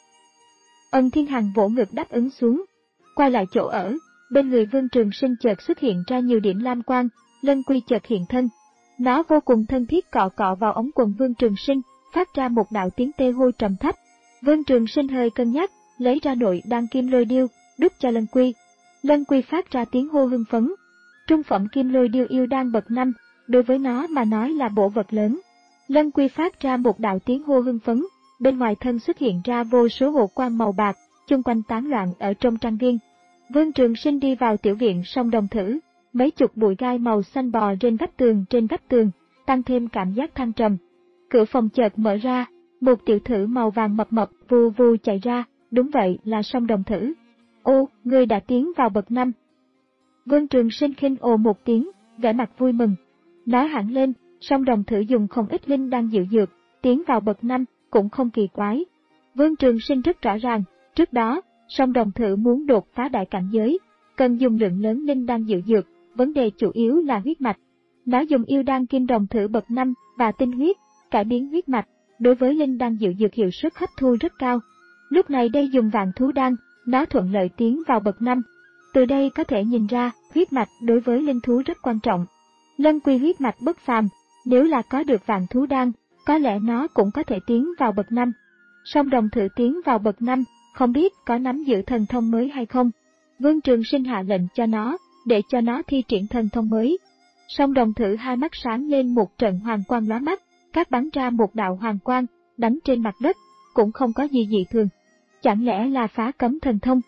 Ân Thiên Hằng vỗ ngực đáp ứng xuống. Quay lại chỗ ở, bên người Vương Trường Sinh chợt xuất hiện ra nhiều điểm lam quang, Lân Quy chợt hiện thân. Nó vô cùng thân thiết cọ cọ vào ống quần Vương Trường Sinh, phát ra một đạo tiếng tê hô trầm thấp. Vương Trường Sinh hơi cân nhắc, lấy ra nội đan kim lôi điêu, đút cho Lân Quy. Lân Quy phát ra tiếng hô hưng phấn. Trung phẩm kim lôi điêu yêu đan bậc năm, đối với nó mà nói là bổ vật lớn. Lân Quy phát ra một đạo tiếng hô hưng phấn, bên ngoài thân xuất hiện ra vô số hộ quang màu bạc, chung quanh tán loạn ở trong trang viên. Vương Trường Sinh đi vào tiểu viện sông Đồng Thử, mấy chục bụi gai màu xanh bò trên vách tường trên vách tường, tăng thêm cảm giác thăng trầm. Cửa phòng chợt mở ra, một tiểu thử màu vàng mập mập vù vù chạy ra, đúng vậy là sông Đồng Thử. Ô, ngươi đã tiến vào bậc năm. Vương Trường Sinh khinh ồ một tiếng, vẻ mặt vui mừng. Nói hẳn lên, sông Đồng Thử dùng không ít linh đan diệu dược, tiến vào bậc năm cũng không kỳ quái. Vương Trường Sinh rất rõ ràng, trước đó, sông Đồng Thử muốn đột phá đại cảnh giới, cần dùng lượng lớn linh đan diệu dược, vấn đề chủ yếu là huyết mạch. Nó dùng yêu đan kim đồng thử bậc năm và tinh huyết, cải biến huyết mạch, đối với linh đan diệu dược hiệu suất hấp thu rất cao. Lúc này đây dùng vạn thú đan, nó thuận lợi tiến vào bậc năm. Từ đây có thể nhìn ra, huyết mạch đối với linh thú rất quan trọng. Lân Quy huyết mạch bất phàm, nếu là có được vạn thú đan, có lẽ nó cũng có thể tiến vào bậc năm. Song Đồng Thử tiến vào bậc năm, không biết có nắm giữ thần thông mới hay không. Vương Trường Sinh hạ lệnh cho nó, để cho nó thi triển thần thông mới. Song Đồng Thử hai mắt sáng lên một trận hoàng quang lóa mắt, các bắn ra một đạo hoàng quang, đánh trên mặt đất, cũng không có gì dị thường. Chẳng lẽ là phá cấm thần thông?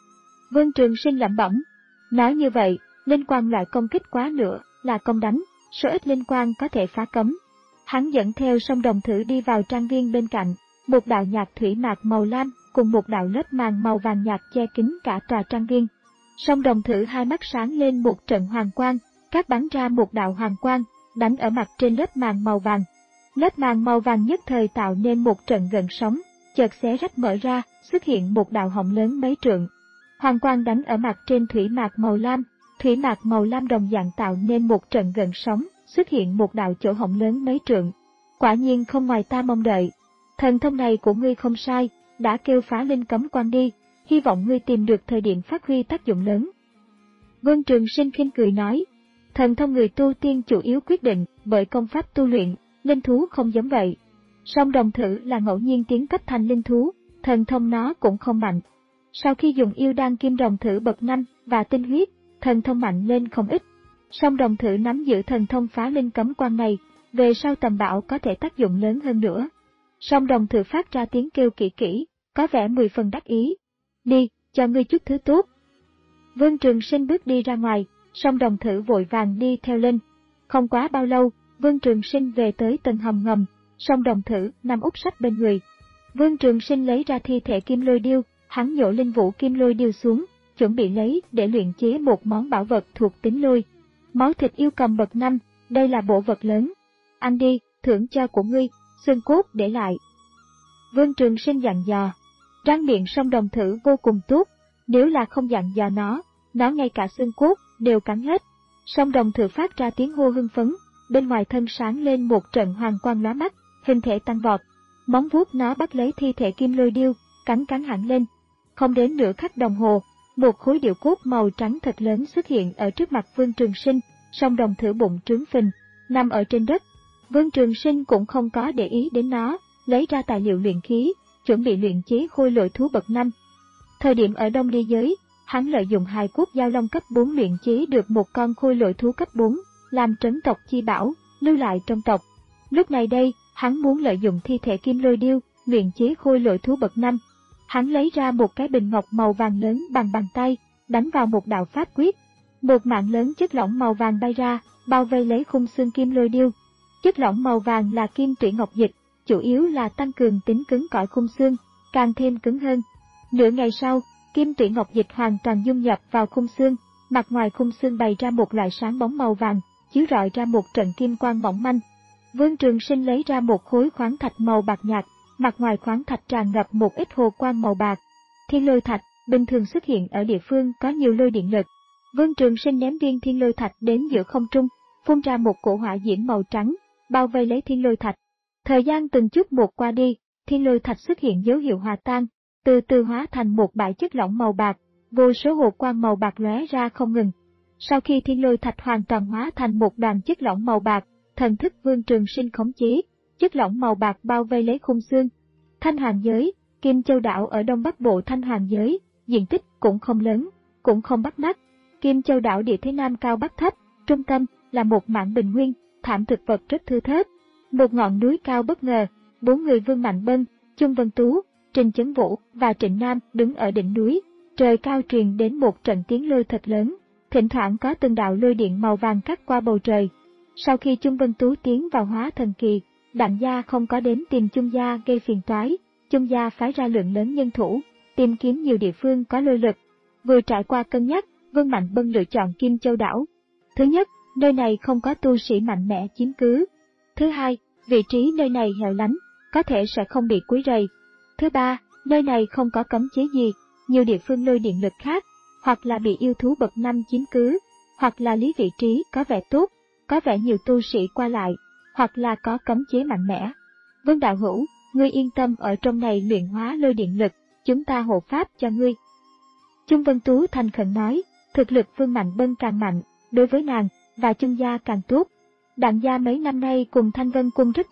Vương Trường Sinh lẩm bẩm. Nói như vậy, linh quang loại công kích quá nữa là công đánh, số ít linh quang có thể phá cấm. Hắn dẫn theo Song Đồng Thử đi vào trang viên bên cạnh, một đạo nhạt thủy mạc màu lam cùng một đạo lớp màng màu vàng nhạt che kín cả tòa trang viên. Song Đồng Thử hai mắt sáng lên một trận hoàng quang, các bắn ra một đạo hoàng quang, đánh ở mặt trên lớp màng màu vàng. Lớp màng màu vàng nhất thời tạo nên một trận gợn sóng, chợt xé rách mở ra, xuất hiện một đạo họng lớn mấy trượng. Hoàng quang đánh ở mặt trên thủy mạc màu lam, thủy mạc màu lam đồng dạng tạo nên một trận gợn sóng, xuất hiện một đạo chỗ họng lớn mấy trượng. Quả nhiên không ngoài ta mong đợi. Thần thông này của ngươi không sai, đã kêu phá linh cấm quan đi, hy vọng ngươi tìm được thời điểm phát huy tác dụng lớn. Vương Trường Sinh khinh cười nói, thần thông người tu tiên chủ yếu quyết định bởi công pháp tu luyện, linh thú không giống vậy. Song Đồng Thử là ngẫu nhiên tiến cấp thành linh thú, thần thông nó cũng không mạnh. Sau khi dùng yêu đan kim đồng thử bậc năm và tinh huyết, thần thông mạnh lên không ít. Song Đồng Thử nắm giữ thần thông phá linh cấm quan này, về sau tầm bảo có thể tác dụng lớn hơn nữa. Song Đồng Thử phát ra tiếng kêu kỹ kỹ, có vẻ mười phần đắc ý. Đi, cho ngươi chút thứ tốt. Vương Trường Sinh bước đi ra ngoài, Song Đồng Thử vội vàng đi theo lên. Không quá bao lâu, Vương Trường Sinh về tới tầng hầm ngầm, Song Đồng Thử nằm úp sách bên người. Vương Trường Sinh lấy ra thi thể kim lôi điêu, hắn nhổ linh vũ kim lôi điêu xuống, chuẩn bị lấy để luyện chế một món bảo vật thuộc tính lôi. Máu thịt yêu cầm bậc năm, đây là bộ vật lớn. Ăn đi, thưởng cho của ngươi, xương cốt để lại. Vương Trường Sinh dặn dò. Răng miệng Song Đồng Thử vô cùng tốt, nếu là không dặn dò nó, nó ngay cả xương cốt đều cắn hết. Song Đồng Thử phát ra tiếng hô hưng phấn, bên ngoài thân sáng lên một trận hoàng quang lóa mắt, hình thể tăng vọt. Móng vuốt nó bắt lấy thi thể kim lôi điêu, cắn cắn hẳn lên. Không đến nửa khắc đồng hồ, một khối điệu cốt màu trắng thật lớn xuất hiện ở trước mặt Vương Trường Sinh. Song Đồng Thử bụng trướng phình, nằm ở trên đất. Vương Trường Sinh cũng không có để ý đến nó, lấy ra tài liệu luyện khí, chuẩn bị luyện chế khôi lỗi thú bậc năm. Thời điểm ở Đông Ly giới, hắn lợi dụng hài cốt giao long cấp bốn luyện chế được một con khôi lỗi thú cấp bốn, làm trấn tộc chi bảo, lưu lại trong tộc. Lúc này đây, hắn muốn lợi dụng thi thể kim lôi điêu, luyện chế khôi lỗi thú bậc năm. Hắn lấy ra một cái bình ngọc màu vàng lớn bằng bàn tay, đánh vào một đạo pháp quyết. Một mạng lớn chất lỏng màu vàng bay ra, bao vây lấy khung xương kim lôi điêu. Chất lỏng màu vàng là kim tủy ngọc dịch, chủ yếu là tăng cường tính cứng cỏi khung xương, càng thêm cứng hơn. Nửa ngày sau, kim tủy ngọc dịch hoàn toàn dung nhập vào khung xương, mặt ngoài khung xương bày ra một loại sáng bóng màu vàng, chiếu rọi ra một trận kim quang mỏng manh. Vương Trường Sinh lấy ra một khối khoáng thạch màu bạc nhạt, mặt ngoài khoáng thạch tràn ngập một ít hồ quang màu bạc. Thiên lôi thạch bình thường xuất hiện ở địa phương có nhiều lôi điện lực. Vương Trường Sinh ném viên thiên lôi thạch đến giữa không trung, phun ra một cổ hỏa diễm màu trắng, bao vây lấy thiên lôi thạch. Thời gian từng chút một qua đi, thiên lôi thạch xuất hiện dấu hiệu hòa tan, từ từ hóa thành một bãi chất lỏng màu bạc, vô số hồ quang màu bạc lóe ra không ngừng. Sau khi thiên lôi thạch hoàn toàn hóa thành một đoàn chất lỏng màu bạc, thần thức Vương Trường Sinh khống chế, chất lỏng màu bạc bao vây lấy khung xương. Thanh Hoàng giới, Kim Châu đảo ở đông bắc bộ Thanh Hoàng giới, diện tích cũng không lớn, cũng không bắt mắt. Kim Châu đảo địa thế nam cao bắc thấp, trung tâm là một mảng bình nguyên, thảm thực vật rất thưa thớt. Một ngọn núi cao bất ngờ, bốn người Vương Mạnh Bân, Chung Vân Tú, Trình Chấn Vũ và Trịnh Nam đứng ở đỉnh núi. Trời cao truyền đến một trận tiếng lôi thật lớn, thỉnh thoảng có từng đạo lôi điện màu vàng cắt qua bầu trời. Sau khi Chung Vân Tú tiến vào hóa thần kỳ, Đặng gia không có đến tìm Chung gia gây phiền toái. Chung gia phái ra lượng lớn nhân thủ, tìm kiếm nhiều địa phương có lôi lực. Vừa trải qua cân nhắc, Vương Mạnh Bân lựa chọn Kim Châu đảo. Thứ nhất, nơi này không có tu sĩ mạnh mẽ chiếm cứ. Thứ hai, vị trí nơi này hẻo lánh, có thể sẽ không bị quấy rầy. Thứ ba, nơi này không có cấm chế gì, nhiều địa phương lôi điện lực khác, hoặc là bị yêu thú bậc năm chiếm cứ, hoặc là lý vị trí có vẻ tốt, có vẻ nhiều tu sĩ qua lại, hoặc là có cấm chế mạnh mẽ. Vương đạo hữu, ngươi yên tâm ở trong này luyện hóa lôi điện lực, chúng ta hộ pháp cho ngươi. Chung Vân Tú thành khẩn nói, thực lực Vương Mạnh Bân càng mạnh, đối với nàng và Chung gia càng tốt. Đặng gia mấy năm nay cùng Thanh Vân Cung rất gần,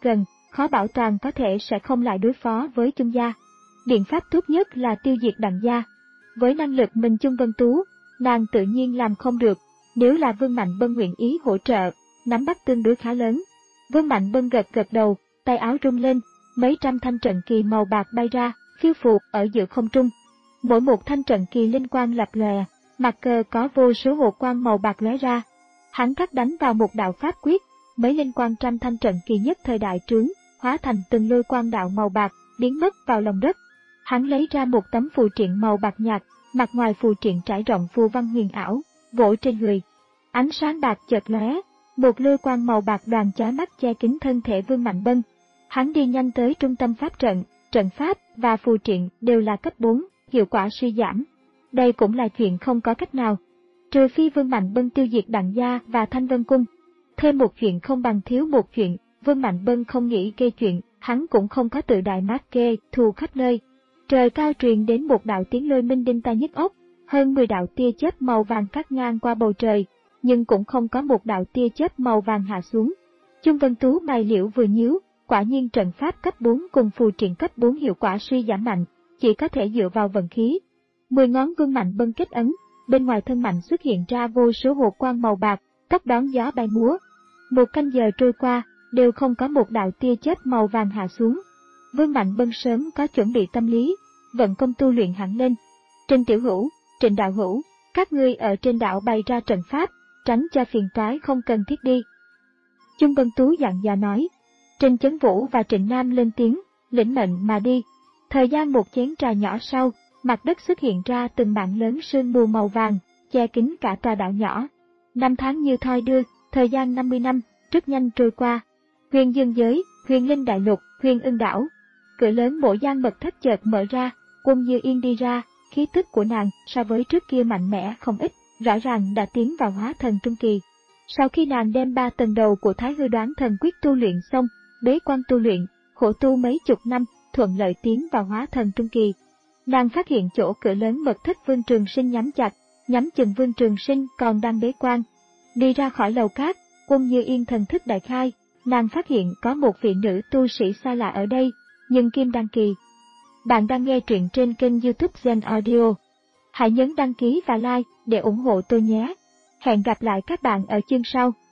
khó bảo toàn có thể sẽ không lại đối phó với Chung gia. Biện pháp tốt nhất là tiêu diệt Đặng gia. Với năng lực mình Chung Vân Tú, nàng tự nhiên làm không được, nếu là Vương Mạnh Bân nguyện ý hỗ trợ, nắm bắt tương đối khá lớn. Vương Mạnh Bân gật gật đầu, tay áo rung lên, mấy trăm thanh trận kỳ màu bạc bay ra, phiêu phù ở giữa không trung. Mỗi một thanh trận kỳ linh quang lập lòe, mặt cờ có vô số hồ quang màu bạc lóe ra. Hắn cắt đánh vào một đạo pháp quyết, mấy linh quang trăm thanh trận kỳ nhất thời đại trướng, hóa thành từng lôi quang đạo màu bạc, biến mất vào lòng đất. Hắn lấy ra một tấm phù triện màu bạc nhạt, mặt ngoài phù triện trải rộng phù văn huyền ảo, vỗ trên người. Ánh sáng bạc chợt lóe, một lôi quang màu bạc đoàn chói mắt che kín thân thể Vương Mạnh Bân. Hắn đi nhanh tới trung tâm pháp trận, trận pháp và phù triện đều là cấp bốn, hiệu quả suy giảm. Đây cũng là chuyện không có cách nào. Trừ phi Vương Mạnh Bân tiêu diệt Đặng gia và Thanh Vân Cung. Thêm một chuyện không bằng thiếu một chuyện, Vương Mạnh Bân không nghĩ gây chuyện, hắn cũng không có tự đại mát kê, thù khắp nơi. Trời cao truyền đến một đạo tiếng lôi minh đinh tai nhức óc, hơn mười đạo tia chớp màu vàng cắt ngang qua bầu trời, nhưng cũng không có một đạo tia chớp màu vàng hạ xuống. Chung Vân Tú mày liễu vừa nhíu, quả nhiên trận pháp cấp bốn cùng phù triện cấp bốn hiệu quả suy giảm mạnh, chỉ có thể dựa vào vận khí. Mười ngón Vương Mạnh Bân kết ấn, bên ngoài thân mạnh xuất hiện ra vô số hồ quang màu bạc, tóc đón gió bay múa. Một canh giờ trôi qua, đều không có một đạo tia chớp màu vàng hạ xuống. Vương Mạnh Bân sớm có chuẩn bị tâm lý, vận công tu luyện hẳn lên. Trình Tiểu Hữu, Trịnh Đạo Hữu, các ngươi ở trên đảo bày ra trận pháp, tránh cho phiền toái không cần thiết đi. Chung Vân Tú dặn dò nói. Trình Chấn Vũ và Trịnh Nam lên tiếng, lĩnh mệnh mà đi. Thời gian một chén trà nhỏ sau, mặt đất xuất hiện ra từng mảng lớn sương mù màu vàng, che kín cả tòa đảo nhỏ. Năm tháng như thoi đưa, thời gian năm mươi năm, rất nhanh trôi qua. Huyền Dương Giới, Huyền Linh Đại Lục, Huyền Ưng Đảo. Cửa lớn Mộ Giang mật thất chợt mở ra, Quân Như Yên đi ra, khí tức của nàng so với trước kia mạnh mẽ không ít, rõ ràng đã tiến vào hóa thần trung kỳ. Sau khi nàng đem ba tầng đầu của Thái Hư Đoán Thần Quyết tu luyện xong, bế quan tu luyện, khổ tu mấy chục năm, thuận lợi tiến vào hóa thần trung kỳ. Nàng phát hiện chỗ cửa lớn mật thất Vương Trường Sinh nhắm chặt, nhắm chừng Vương Trường Sinh còn đang bế quan. Đi ra khỏi lầu cát, Quân Như Yên thần thức đại khai, nàng phát hiện có một vị nữ tu sĩ xa lạ ở đây, nhưng kim đăng kỳ. Bạn đang nghe truyện trên kênh YouTube Zen Audio. Hãy nhấn đăng ký và like để ủng hộ tôi nhé. Hẹn gặp lại các bạn ở chương sau.